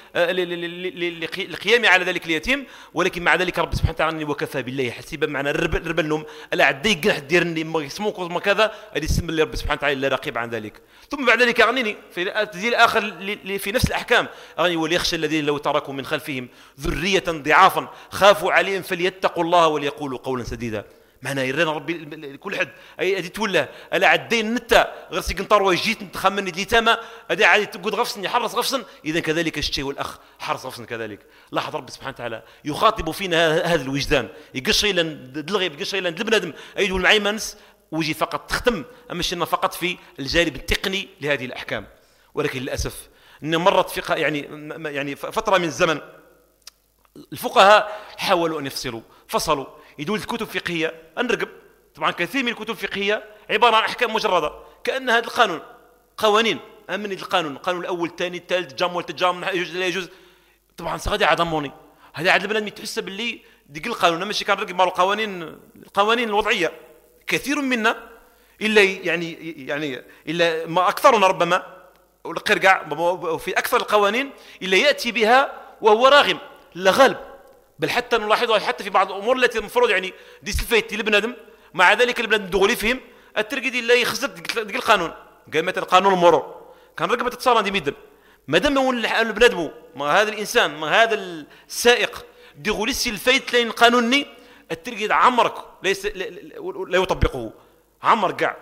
وللقيام على ذلك اليتيم. ولكن مع ذلك رب سبحانه وتعالى وكفى بالله حسيبا، معنا الرب لهم الا عدي قنح ديرني ما يسموك وما كذا هذه اسم اللي رب سبحانه وتعالى لا رقيب عن ذلك. ثم بعد ذلك اغنيني في تزيل اخر في نفس الاحكام اغني وليخشى الذين لو تركوا من خلفهم ذريه ضعافا خافوا عليهم فليتقوا الله وليقولوا قولا سديدا. معنا يرينا ربي كل حد اي ادي تولى الا عدين نتا غير سي قنطار وجيت نتخمن اليتامى ادي عادي تقود غفصن يحرص غفصن، اذا كذلك الشيء والاخ حرص غفصن كذلك. لاحظ ربي سبحانه وتعالى يخاطب فينا هذا الوجدان يقشي لنا دلغي يقشي لنا البنادم ايدو معي منس ويجي فقط تختم اما شلنا فقط في الجانب التقني لهذه الاحكام. ولكن للاسف ان مرت في يعني يعني فتره من الزمن الفقهاء حاولوا ان يفصلوا فصلوا يدول الكتب الفقهيه نرقب طبعا كثير من الكتب الفقهيه عباره عن احكام مجرده كان هذا القانون قوانين امن القانون القانون الاول الثاني الثالث جام والتجام يجوز لا يجوز. طبعا غادي عضموني هذا عاد البنادم تحس باللي ديك القانون ماشي كان رقب مال القوانين القوانين الوضعيه كثير منا الا يعني يعني الا ما اكثرنا ربما والقرقع في اكثر القوانين الا ياتي بها وهو راغم لا غالب، بل حتى نلاحظها حتى في بعض الامور التي المفروض يعني دي سلفيتي البنادم مع ذلك البنادم دغولي فهم الترقيدي لا يخسر ديك القانون. قال مثلا قانون المرور كان رقبه تتصارى دي ميدم مادام البنادم ما هذا الانسان ما هذا السائق دغولي سلفيت لين قانوني الترقيد عمرك ليس لا يطبقه عمر كاع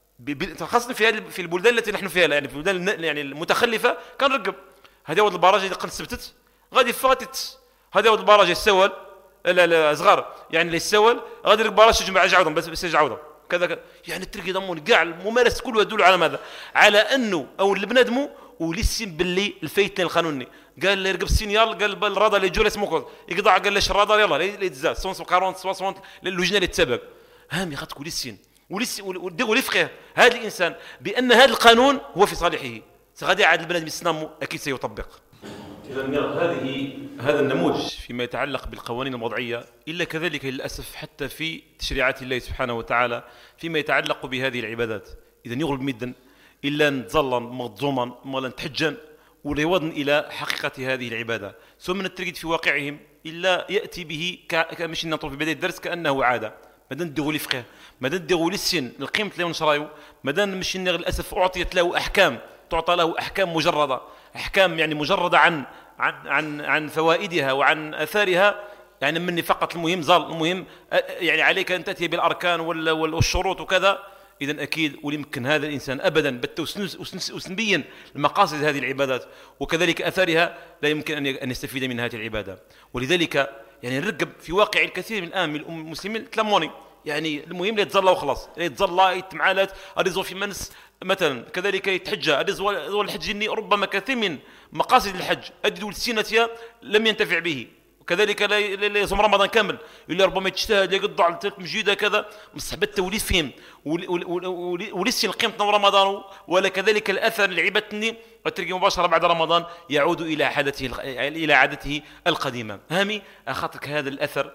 خاصه في هذه في البلدان التي نحن فيها يعني في البلدان يعني المتخلفه كان رقب هذا هو البراج اللي قد ثبتت غادي فاتت هذا هو البراج السول لا لا صغار يعني اللي السول غادي البراج تجمع عوضهم بس بس عوضهم كذا كذا يعني التركي ضمون كاع الممارسه كلها تدل على ماذا؟ على انه او البنادمو ولسم باللي الفايت القانوني قال لي رقب السينيال قال الرادار اللي جول اسمه يقطع قال ليش الرادار يلا يتزاد أربعين ستين اللجنه اللي تسبب هامي غتكون للسين ولس ودغوا الفقه هذا الانسان بان هذا القانون هو في صالحه غادي عاد البنادم يسنمو اكيد سيطبق. إذا هذه هذا النموذج فيما يتعلق بالقوانين الوضعية إلا كذلك للأسف حتى في تشريعات الله سبحانه وتعالى فيما يتعلق بهذه العبادات. إذا يغلب مدا إلا نتظلم مظلوما ولا نتحجن وريوضا إلى حقيقة هذه العبادة ثم نترقد في واقعهم إلا يأتي به كمش نطلب في بداية الدرس كأنه عادة مادام نديروا لي فقه مادام نديروا لي السن القيمة اللي نشرايو مادام مش للأسف أعطيت له أحكام تعطى له أحكام مجردة أحكام يعني مجردة عن عن عن عن فوائدها وعن أثارها يعني مني فقط المهم زال المهم يعني عليك أن تأتي بالأركان والشروط وكذا. إذن أكيد ويمكن هذا الإنسان أبدا وسنبين المقاصد هذه العبادات وكذلك أثارها لا يمكن أن يستفيد من هذه العبادة. ولذلك يعني نرقب في واقع الكثير من الآن من المسلمين تلموني يعني المهم لا يتظلى وخلاص لا يتظلى يتمعالات أريزو في منس مثلا كذلك يتحجى أريزو الحج ربما كثير من مقاصد الحج أددوا السنة لم ينتفع به وكذلك لا يصوم رمضان كامل اللي ربما يجتهد يقضع الثلاث مجيده كذا مصحبه توليد فيهم ولسه قيمه رمضان ولا كذلك الاثر اللي عبتني وترجع مباشره بعد رمضان يعود الى عادته الى عادته القديمه. هامي اخاطرك هذا الاثر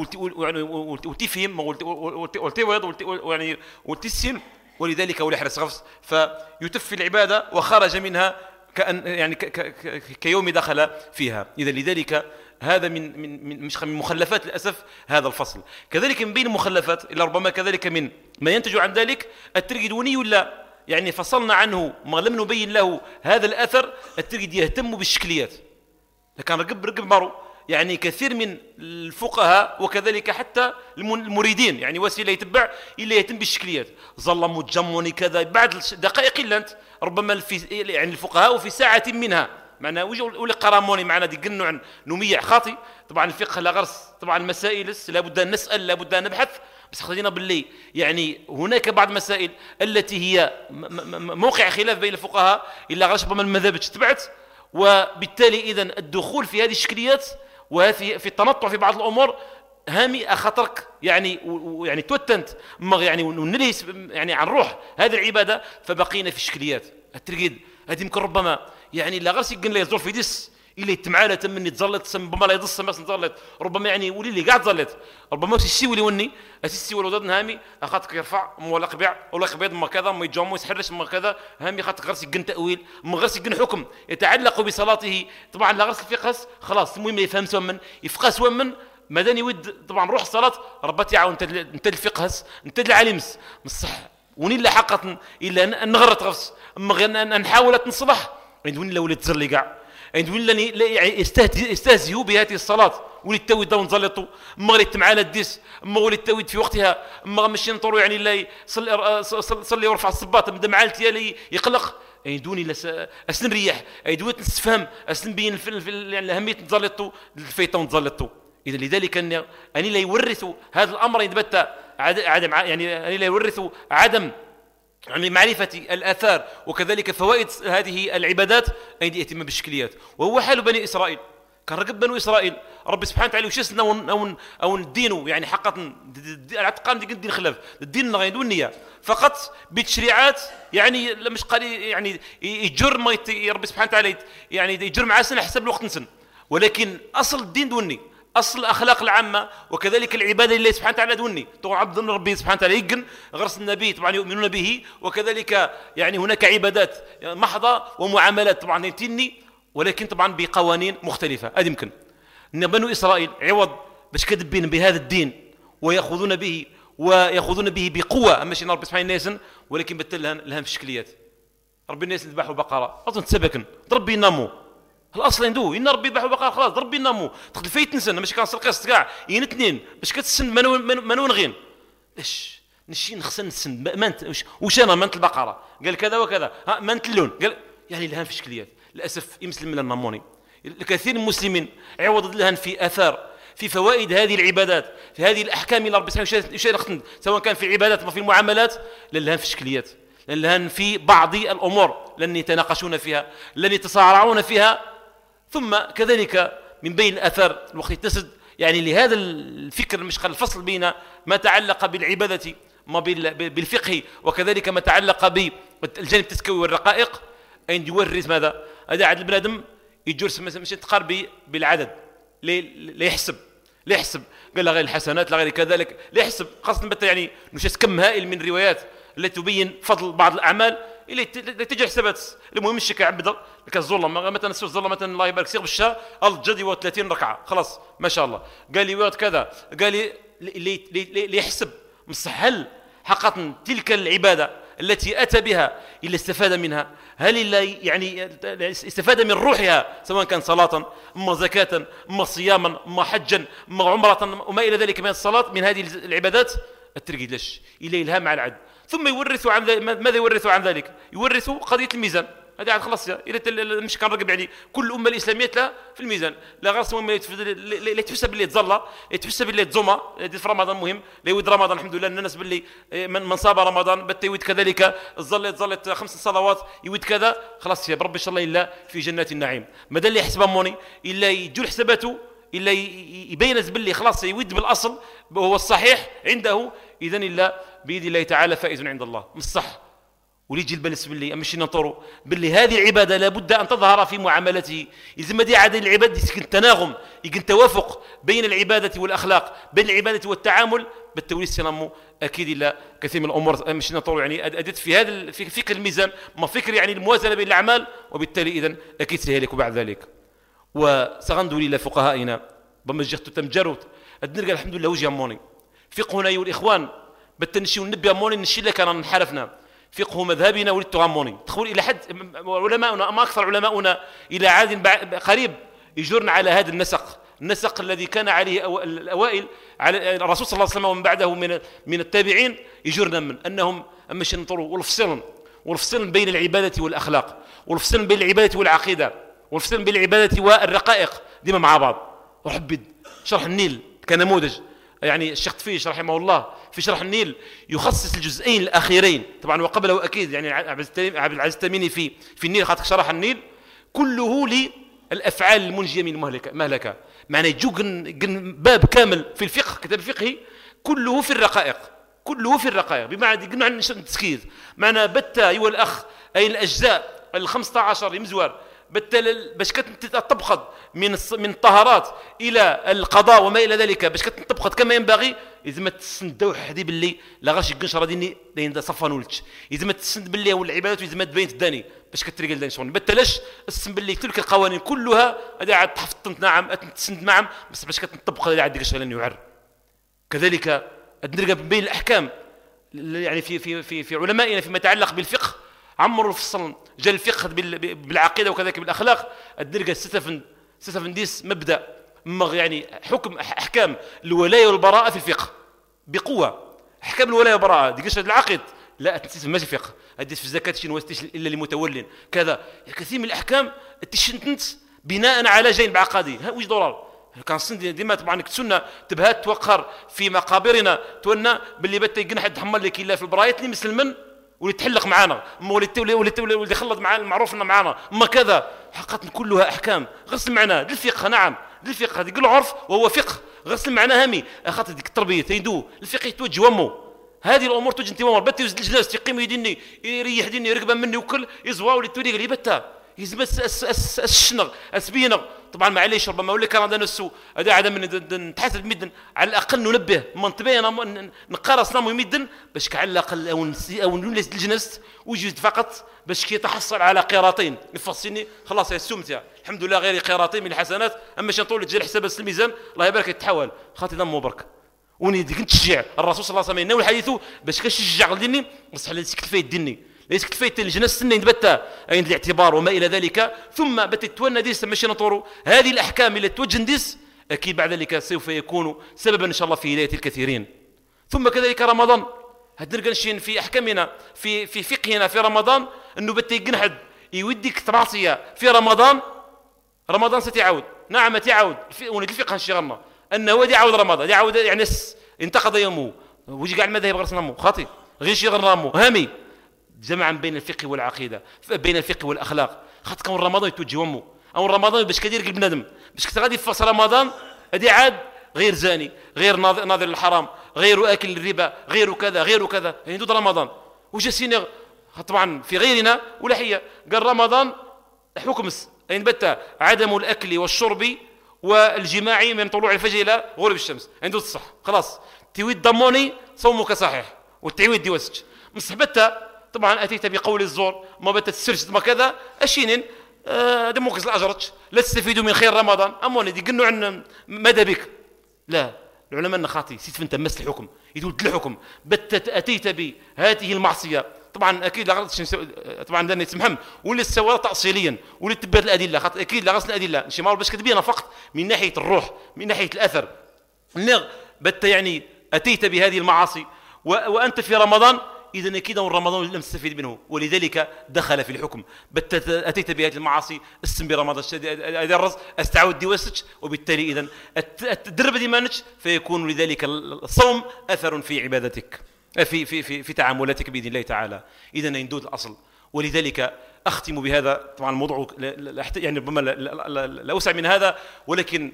وتفهم والتوض يعني والتسم ولذلك ولحرص غفص فيتفي العباده وخرج منها كأن يعني كيوم دخل فيها. إذا لذلك هذا من من من مش من مخلفات للأسف هذا الفصل. كذلك من بين المخلفات إلا ربما كذلك من ما ينتج عن ذلك الترقيدوني ولا يعني فصلنا عنه ما لم نبين له هذا الأثر. الترقيد يهتم بالشكليات لكن رقب رقب مارو يعني كثير من الفقهاء وكذلك حتى المريدين يعني وسيله يتبع الا يتم بالشكليات ظل متجموني كذا بعد دقائق الا انت ربما في يعني الفقهاء وفي ساعه منها معنا ولا قراموني معنا دي نوع نميع خاطي. طبعا الفقه لا غرس طبعا المسائل لابد ان نسال لابد ان نبحث بس خلينا باللي يعني هناك بعض المسائل التي هي موقع خلاف بين الفقهاء الا غرس ربما المذهب تبعت وبالتالي اذا الدخول في هذه الشكليات وفي في التنطع في بعض الامور هامي اخطرك يعني يعني توتنت يعني ونليس يعني عن روح هذه العباده فبقينا في الشكليات الترقيد هذه يمكن ربما يعني لا غير يقول لا يزور في ديس الا يتمعالى تمني تزلط ربما لا يضص ما تزلط ربما يعني ولي لي قاعد تزلط ربما السي ولي وني السي ولوداد هامي اخاطك يرفع ولا قبيع ولا قبيض ما كذا ما يجوم يسحرش ما كذا هامي خاطك غير يقن تاويل ما غير يقن حكم يتعلق بصلاته. طبعا لا غير الفقه خلاص المهم يفهم سومن يفقه سومن مداني ود طبعا روح الصلاه ربتي عاون انت انت الفقه انت العليمس مصح وني لا حقا الا نغرت غفص اما نحاول نصلح عندوني لو تزلي كاع عندوني لاني يستهزئوا بهذه الصلاه ولي التويد داو نزلطوا اما وليت معانا الديس اما ولي التويد في وقتها اما ماشي نطروا يعني لا صلي صلي ورفع الصباط بدا معالتي لي يقلق عندوني لا اسن ريح عندوت نستفهم اسن بين يعني اهميه نزلطوا الفيطه نزلطوا اذا لذلك اني لا يورثوا هذا الامر يثبت عدم يعني اني لا يورثوا عدم يعني معرفة الآثار وكذلك فوائد هذه العبادات أن يتم بالشكليات وهو حال بني إسرائيل. كان رقب بنو إسرائيل رب سبحانه وتعالى وش اسنا أو أو الدين يعني حقا الاعتقاد دي الدين خلاف الدين غير دون نية فقط بتشريعات يعني مش قال يعني يجر ما رب سبحانه وتعالى يعني يجر مع سنة حسب الوقت نسن ولكن أصل الدين دوني أصل الأخلاق العامة وكذلك العبادة لله سبحانه وتعالى دوني طبعا عبد ربي سبحانه وتعالى يقن غرس النبي طبعا يؤمنون به وكذلك يعني هناك عبادات محضة ومعاملات طبعا يتني ولكن طبعا بقوانين مختلفة. هذا يمكن أن بنو إسرائيل عوض باش كذبين بهذا الدين ويأخذون به ويأخذون به بقوة أما شيء ربي سبحانه ناسن ولكن بتل لهم لهم في شكليات ربي الناس يذبحوا بقرة أظن تسبكن ضربي يناموا الاصل عنده ان ربي يذبحوا بقره خلاص ضربي نامو تقدر فايت نسن ماشي كنصل قص كاع ين اثنين باش كتسن منو نغين اش نشي نخسن نسن مانت واش انا مانت البقره قال كذا وكذا ها مانت اللون قال يعني لها في شكليات للاسف يمسلم من النموني الكثير من المسلمين عوض لها في اثار في فوائد هذه العبادات في هذه الاحكام اللي ربي سبحانه وتعالى سواء كان في عبادات او في المعاملات لها في شكليات لها في بعض الامور لن يتناقشون فيها لن يتصارعون فيها. ثم كذلك من بين الأثار الوقت تسد يعني لهذا الفكر مش قال الفصل بين ما تعلق بالعبادة ما بالفقه وكذلك ما تعلق بالجانب التسكوي والرقائق أن يورث ماذا هذا عدد البنادم يجرس مش تقارب بالعدد لا يحسب لا يحسب قال لا غير الحسنات لا غير كذلك لا يحسب خاصة بتا يعني نشاس كم هائل من الروايات التي تبين فضل بعض الأعمال اللي تجي حسابات المهم الشيء كعبد كالظلم مثلا السوق الظلم مثلا الله يبارك فيك بالشهر الجدي وثلاثين ركعه خلاص ما شاء الله قال لي وقت كذا قال لي اللي اللي يحسب مستحل حقا تلك العباده التي اتى بها اللي استفاد منها هل اللي يعني استفاد من روحها سواء كان صلاه اما زكاه اما صياما اما حجا اما عمره وما الى ذلك من الصلاه من هذه العبادات الترقيد ليش الى الهام على العد. ثم يورثوا عن ذلك ماذا يورثوا عن ذلك يورثوا قضيه الميزان هذا عاد خلاص الى مش كان رقب يعني كل الامه الاسلاميه لا في الميزان لا غير سوى لا تحسب باللي تظل تحسب باللي تزوما في رمضان مهم لا يود رمضان الحمد لله الناس باللي من صاب رمضان بت يود كذلك ظل ظلت خمس صلوات يود كذا خلاص يا رب ان شاء الله الا في جنات النعيم ماذا اللي يحسب موني الا يجر حساباته الا يبين باللي خلاص يود بالاصل وهو الصحيح عنده اذا الا باذن الله تعالى فائز عند الله مش صح وليجي البلس باللي مشي نطروا باللي هذه العباده لابد ان تظهر في معاملته اذا ما دي عاد العباده يمكن تناغم يمكن توافق بين العباده والاخلاق بين العباده والتعامل بالتوليد سنمو اكيد الا كثير من الامور مشي نطروا يعني ادت في هذا في فكر الميزان ما فكر يعني الموازنه بين الاعمال وبالتالي اذا اكيد سيهلك بعد ذلك. وسغندوا لي فقهائنا بمجهت تمجرت الدنيا الحمد لله وجه موني فقهنا ايها الاخوان بالتنشي والنبي موني نشي لك انا نحرفنا فقه مذهبنا وللتغموني تخول الى حد علماؤنا ما اكثر علماؤنا الى عاد قريب يجرنا على هذا النسق النسق الذي كان عليه الأوائل على الرسول صلى الله عليه وسلم ومن بعده من من التابعين يجرنا من أنهم أمش ينطروا والفصل والفصل بين العبادة والأخلاق، والفصل بين العبادة والعقيدة، والفصل بين العبادة والرقائق ديما مع بعض. أحب شرح النيل كنموذج، يعني الشيخ طفيش رحمه الله في شرح النيل يخصص الجزئين الأخيرين طبعا وقبله أكيد، يعني عبد العزيز التميمي في في النيل خاطر شرح النيل كله للأفعال المنجية من المهلكة مهلكة، معنى يجو باب كامل في الفقه كتاب الفقهي كله في الرقائق، كله في الرقائق بمعنى قلنا عن التسكيز، معنى بتا أيها الأخ أي الأجزاء الخمسة عشر مزوار بتا باش كتطبقت من من الطهارات الى القضاء وما الى ذلك باش كتطبقت كما ينبغي، اذا ما تسندوا حدي باللي لا غاش يكونش راديني لين صفان ولتش، اذا ما تسند باللي والعبادات واذا ما تبين تداني باش كتريقل داني شغل بتلاش السم باللي تلك القوانين كلها هذا عاد تحفظت نعم تسند نعم بس باش كتطبق هذا عاد شغل يعر. كذلك الدرجه بين الاحكام يعني في في في في علمائنا فيما يتعلق بالفقه عمروا الفصل جا الفقه بالعقيده وكذلك بالاخلاق الدرجه ستة ستفنديس مبدا يعني حكم احكام الولايه والبراءه في الفقه بقوه، احكام الولايه والبراءه ديكاش العقد لا تنسيت ماشي فقه اديس في الزكاه شي نواستيش الا لمتول كذا، كثير من الاحكام تشنتنت بناء على جانب عقدي ها واش ضرر كان صندي ديما طبعا كتسنى تبهات توقر في مقابرنا تونا باللي بات يقنح تحمل لك الا في البرايات اللي مسلمن واللي تحلق معانا اما واللي تولي واللي تولي واللي خلط معانا المعروف انه معانا اما كذا حقيقه كلها احكام غسل معناه الفقه نعم الفقه هذا يقولوا عرف وهو فقه غسل معناه هامي خاطر ديك التربيه تيدو الفقه يتوجه وامه هذه الامور توجه انتباه بات يوزد الجلاس تيقيم يديني يريح ديني ركبه مني وكل يزوا واللي تولي قال لي بتا يزم الشنغ اسبينغ طبعا معليش ربما ولا كان عندنا السوء هذا عدم نتحاسب مدن على الاقل ننبه منتبه نقرا صنام يمدن باش على الاقل او او نولي الجنس وجد فقط باش كيتحصل على قيراطين يفصلني خلاص يا السمتع الحمد لله غير قيراطين من الحسنات اما شي نطول تجي حساب الميزان الله يبارك يتحول خاطي دم مبارك وني ديك نتشجع الرسول صلى الله عليه وسلم يناول حديثه باش كنشجع ديني بصح على كيفاش ديني ليس كفاية الجنس سنين بتا عند الاعتبار وما إلى ذلك ثم بتتونى ديس ماشي نطوروا هذه الأحكام اللي توجن ديس أكيد بعد ذلك سوف يكون سببا إن شاء الله في هداية الكثيرين. ثم كذلك رمضان هدرجا نشين في أحكامنا في في فقهنا في رمضان إنه بتا يجنحد يوديك تراصية في رمضان رمضان ستعود نعم تعود وني الفقه انشغلنا أنه هو يعود رمضان يعود يعني انتقض يومه ويجي قاعد المذاهب غير صنمه خاطي غير شي غير رامو هامي جمعا بين الفقه والعقيده بين الفقه والاخلاق خاطر كون رمضان يتوجه امه او رمضان باش كدير قلب بنادم باش كنت غادي في رمضان هذه عاد غير زاني غير ناظر للحرام غير اكل الربا غير كذا غير كذا يعني دود رمضان وجا سيني طبعا في غيرنا ولا حيه قال رمضان حكم يعني بتا عدم الاكل والشرب والجماع من طلوع الفجر الى غروب الشمس عنده الصح خلاص تويد ضموني صومك صحيح والتعويد دي وسج مصحبتها طبعا اتيت بقول الزور ما بت تسرج ما كذا اشين آه دموك الاجرتش لا تستفيدوا من خير رمضان اموني دي قلنا عن ماذا بك لا العلماء خاطي سيت فين تمس الحكم يدود الحكم بت اتيت بهذه المعصيه طبعا اكيد لا غلط طبعا داني تسمحم واللي سوى تاصيليا واللي تبات الادله خاطر اكيد لا غسل الادله شي مال باش كتبينا فقط من ناحيه الروح من ناحيه الاثر النغ بت يعني اتيت بهذه المعاصي وانت في رمضان إذا أكيد رمضان لم تستفيد منه ولذلك دخل في الحكم بت أتيت بهذه المعاصي استم برمضان أدرس أستعود ديوسج وبالتالي إذا الدرب دي مانش فيكون لذلك الصوم أثر في عبادتك في في في في تعاملاتك بإذن الله تعالى إذا يندود الأصل ولذلك أختم بهذا طبعا الموضوع يعني ربما لا أوسع من هذا ولكن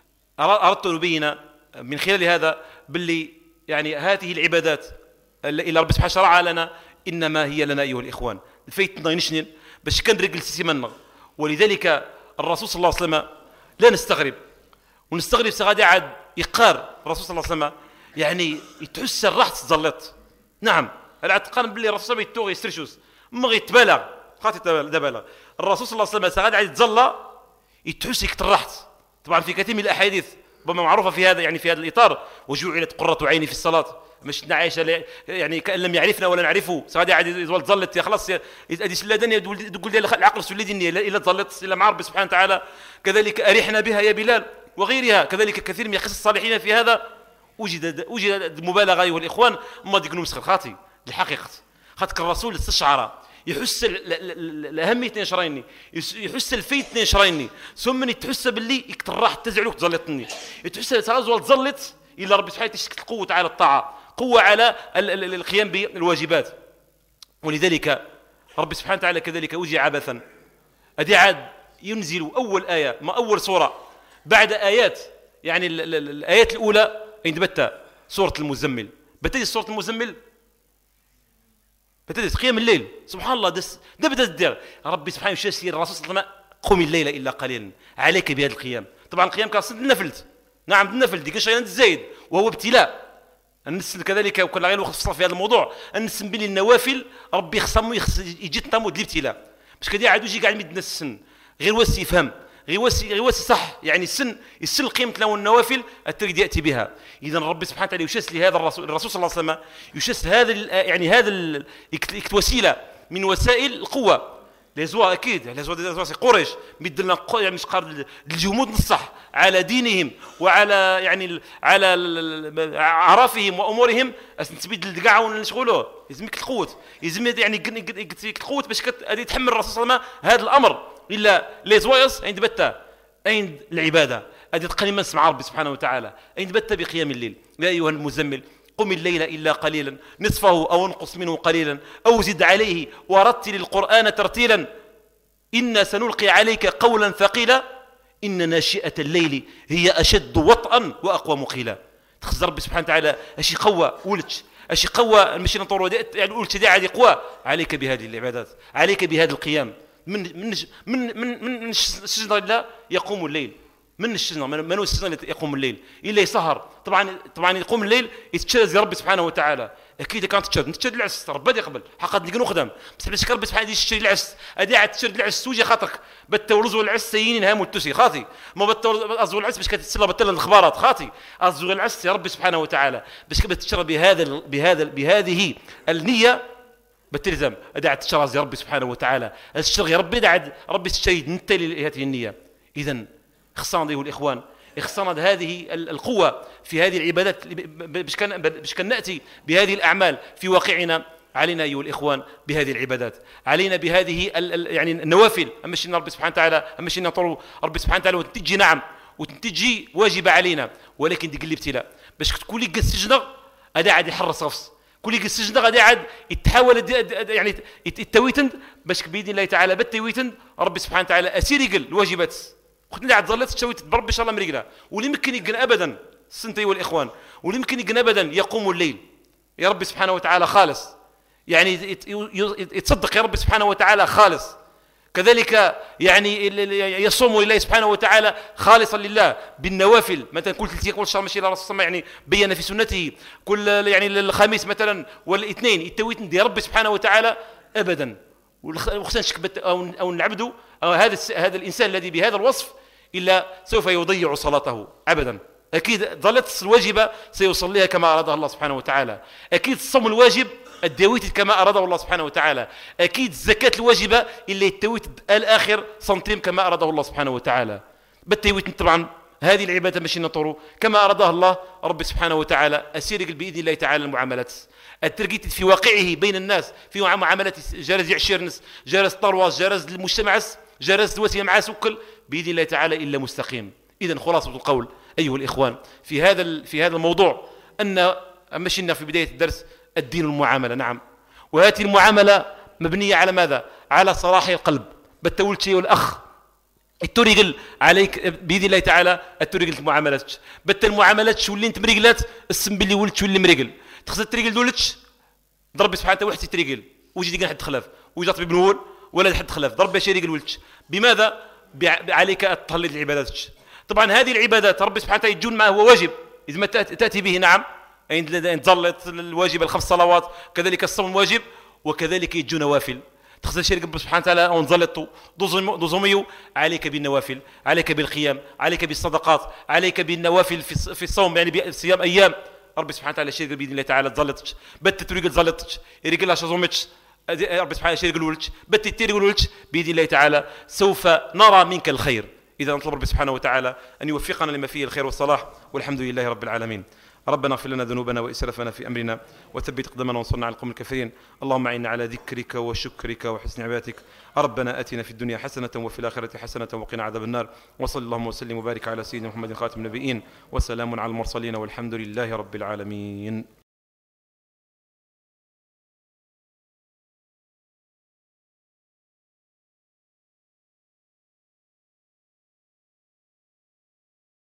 أردت أن أبين من خلال هذا باللي يعني هذه العبادات إلا رب سبحانه شرعها لنا إنما هي لنا أيها الإخوان الفايتنا نشنين باش كان رجل سيمنا ولذلك الرسول صلى الله عليه وسلم لا نستغرب ونستغرب سغادي عاد يقار الرسول صلى الله عليه وسلم يعني يتحس الراحة تزلط نعم الاعتقاد باللي الرسول صلى الله عليه وسلم يتوغي يسترشوس ما يتبالغ خاطر دبالغ الرسول صلى الله عليه وسلم سغادي عاد يتزلى يتحس يكترحت طبعا في كثير من الأحاديث ربما معروفة في هذا يعني في هذا الإطار وجعلت قرة عيني في الصلاة مش عايشه يعني كان لم يعرفنا ولا نعرفه سعادي عاد يزول تزلط خلاص ادي سلادني تقول لي العقل سلدني الا تزلط الا مع ربي سبحانه وتعالى كذلك اريحنا بها يا بلال وغيرها. كذلك كثير من قصص الصالحين في هذا وجد وجد مبالغه ايها الاخوان، ما ديك مسخر خاطي الحقيقه. خاطر الرسول استشعر يحس الاهميه اثنين شرايني، يحس الفيد اثنين شرايني، ثم يتحس باللي يكثر راح تزعلوك تزلطني، يتحس تزول تزلط الى ربي سبحانه تشكل قوه على الطاعه، قوه على القيام بالواجبات. ولذلك ربي سبحانه وتعالى كذلك وجه عبثا ادي عاد ينزل اول ايه ما اول سوره بعد ايات، يعني الايات الاولى عند بتا سوره المزمل، بتجي سوره المزمل بتدس قيام الليل. سبحان الله دس ده بدا الدير ربي سبحانه يشير الرسول صلى الله عليه وسلم قم الليل الا قليلا عليك بهذا القيام. طبعا القيام كان صد النفلت، نعم النفل ديك شيء الزايد وهو ابتلاء. النس كذلك وكل غير وقت في هذا الموضوع النس بين النوافل ربي خصم يجي تمود الابتلاء باش كدي عاد يجي قاعد يمد السن غير واس يفهم غير واس غير واس صح، يعني السن السن قيمه له النوافل التريد ياتي بها. اذا ربي سبحانه وتعالى يشس لهذا الرسول الرسول صلى الله عليه وسلم يشس هذا يعني هذا وسيله من وسائل القوه لازوا اكيد لازوا قريش مدلنا يعني قال الجمود نصح على دينهم وعلى يعني على اعرافهم وامورهم تبيد كاع ونشغلوه يلزمك القوه يلزم يعني القوه باش يتحمل الرسول صلى الله عليه وسلم هذا الامر. الا لي زوايص عند بتا عند العباده هذه تقني نسمع ربي سبحانه وتعالى عند بتا بقيام الليل. يا ايها المزمل قم الليل الا قليلا نصفه او انقص منه قليلا او زد عليه ورتل القران ترتيلا انا سنلقي عليك قولا ثقيلا ان ناشئه الليل هي اشد وطئا واقوى قيلا. تخص ربي سبحانه وتعالى اشي قوى ولتش اشي قوى المشي نطور يعني ولتش دي عادي قوى عليك بهذه العبادات عليك بهذا القيام. من من من من من الشجره لا يقوم الليل من الشجره من هو الشجره اللي يقوم الليل الا يسهر. طبعا طبعا يقوم الليل يتشرز ربي سبحانه وتعالى اكيد كانت تشرد نتشرد العس ربي يقبل حقا نلقى نخدم بس باش ربي سبحانه يشري العس ادي عاد تشرد العس وجه خاطرك بتورز والعس سيين هام التسي خاطي ما بتورز ازول العس باش كتسلى بتل الاخبارات خاطي ازول العس يا ربي سبحانه وتعالى باش كتشرب بهذا بهذا بهذه النيه بتلزم ادعت تشرز يا ربي سبحانه وتعالى الشر يا ربي دعد ربي تشيد انت لهذه النيه. اذا خصنا ايها الاخوان خصنا هذه القوه في هذه العبادات باش كان باش كان ناتي بهذه الاعمال في واقعنا. علينا ايها الاخوان بهذه العبادات علينا بهذه يعني النوافل امشينا ربي سبحانه وتعالى امشينا طرو ربي سبحانه وتعالى وتجي نعم وتجي واجبه علينا ولكن ديك الابتلاء باش تكون لك السجنه هذا عاد يحرص نفس كل السجن غادي عاد يتحول يعني التويتند باش باذن الله تعالى بالتويتند ربي سبحانه وتعالى اسير يقل الواجبات قلنا عاد ظلت تشويت بربي ان شاء الله مريقله واللي يمكن يقن ابدا السنتي والاخوان واللي يمكن يقن ابدا يقوم الليل يا ربي سبحانه وتعالى خالص يعني يتصدق يا ربي سبحانه وتعالى خالص كذلك يعني يصوم لله سبحانه وتعالى خالصا لله بالنوافل مثلا كل ثلاث كل شهر ماشي الرسول صلى الله عليه وسلم يعني بين في سنته كل يعني الخميس مثلا والاثنين التويت يا ربي سبحانه وتعالى ابدا وخصنا نشك او او نعبدوا هذا هذا الانسان الذي بهذا الوصف الا سوف يضيع صلاته ابدا. اكيد ظلت الواجبه سيصليها كما ارادها الله سبحانه وتعالى. اكيد الصوم الواجب الدويت كما أراده الله سبحانه وتعالى. أكيد الزكاة الواجبة اللي التويت الآخر سنتيم كما أراده الله سبحانه وتعالى. بالتويت طبعا هذه العبادة ماشي نطرو كما أراده الله رب سبحانه وتعالى. أسير بإذن الله تعالى المعاملات الترقيت في واقعه بين الناس في معاملات جارز يعشرنس جارز طرواز جارز المجتمع جارز دوسي مع سكل بإذن الله تعالى إلا مستقيم. إذن خلاصة القول أيها الإخوان في هذا في هذا الموضوع أن مشينا في بداية الدرس الدين المعاملة نعم وهذه المعاملة مبنية على ماذا؟ على صلاح القلب بالتولد شيء والأخ التريقل عليك بإذن الله تعالى التريقل المعاملات بت المعاملات شو اللي انت مريقلات السم باللي ولد شو اللي مريقل تخص تريقل دولتش ضرب سبحانه وتعالى وحدي تريقل وجي ديك حد خلاف وجي طبيب نقول ولا حد خلاف ضرب شيء ريقل ولدش بماذا؟ عليك تطلد العبادات. طبعا هذه العبادات رب سبحانه وتعالى يجون ما هو واجب إذا ما تأتي به نعم أن تظلت الواجب الخمس صلوات كذلك الصوم الواجب وكذلك يجوا نوافل تخص الشيء رب سبحانه وتعالى أن ظلت دوزوميو عليك بالنوافل عليك بالقيام عليك بالصدقات عليك بالنوافل في الصوم يعني بصيام أيام رب سبحانه وتعالى الشيء بإذن الله تعالى تظلتش بت تريق تظلتش يريق لا شزومتش رب سبحانه الشيء يقولش بت تيري يقولش بإذن الله تعالى سوف نرى منك الخير إذا نطلب رب سبحانه وتعالى أن يوفقنا لما فيه الخير والصلاح، والحمد لله رب العالمين. ربنا اغفر لنا ذنوبنا وإسرافنا في أمرنا وثبت قدمنا وانصرنا على القوم الكافرين. اللهم أعنا على ذكرك وشكرك وحسن عبادتك. ربنا آتنا في الدنيا حسنة وفي الآخرة حسنة وقنا عذاب النار. وصل اللهم وسلم وبارك على سيدنا محمد خاتم النبيين، وسلام على المرسلين، والحمد لله رب العالمين.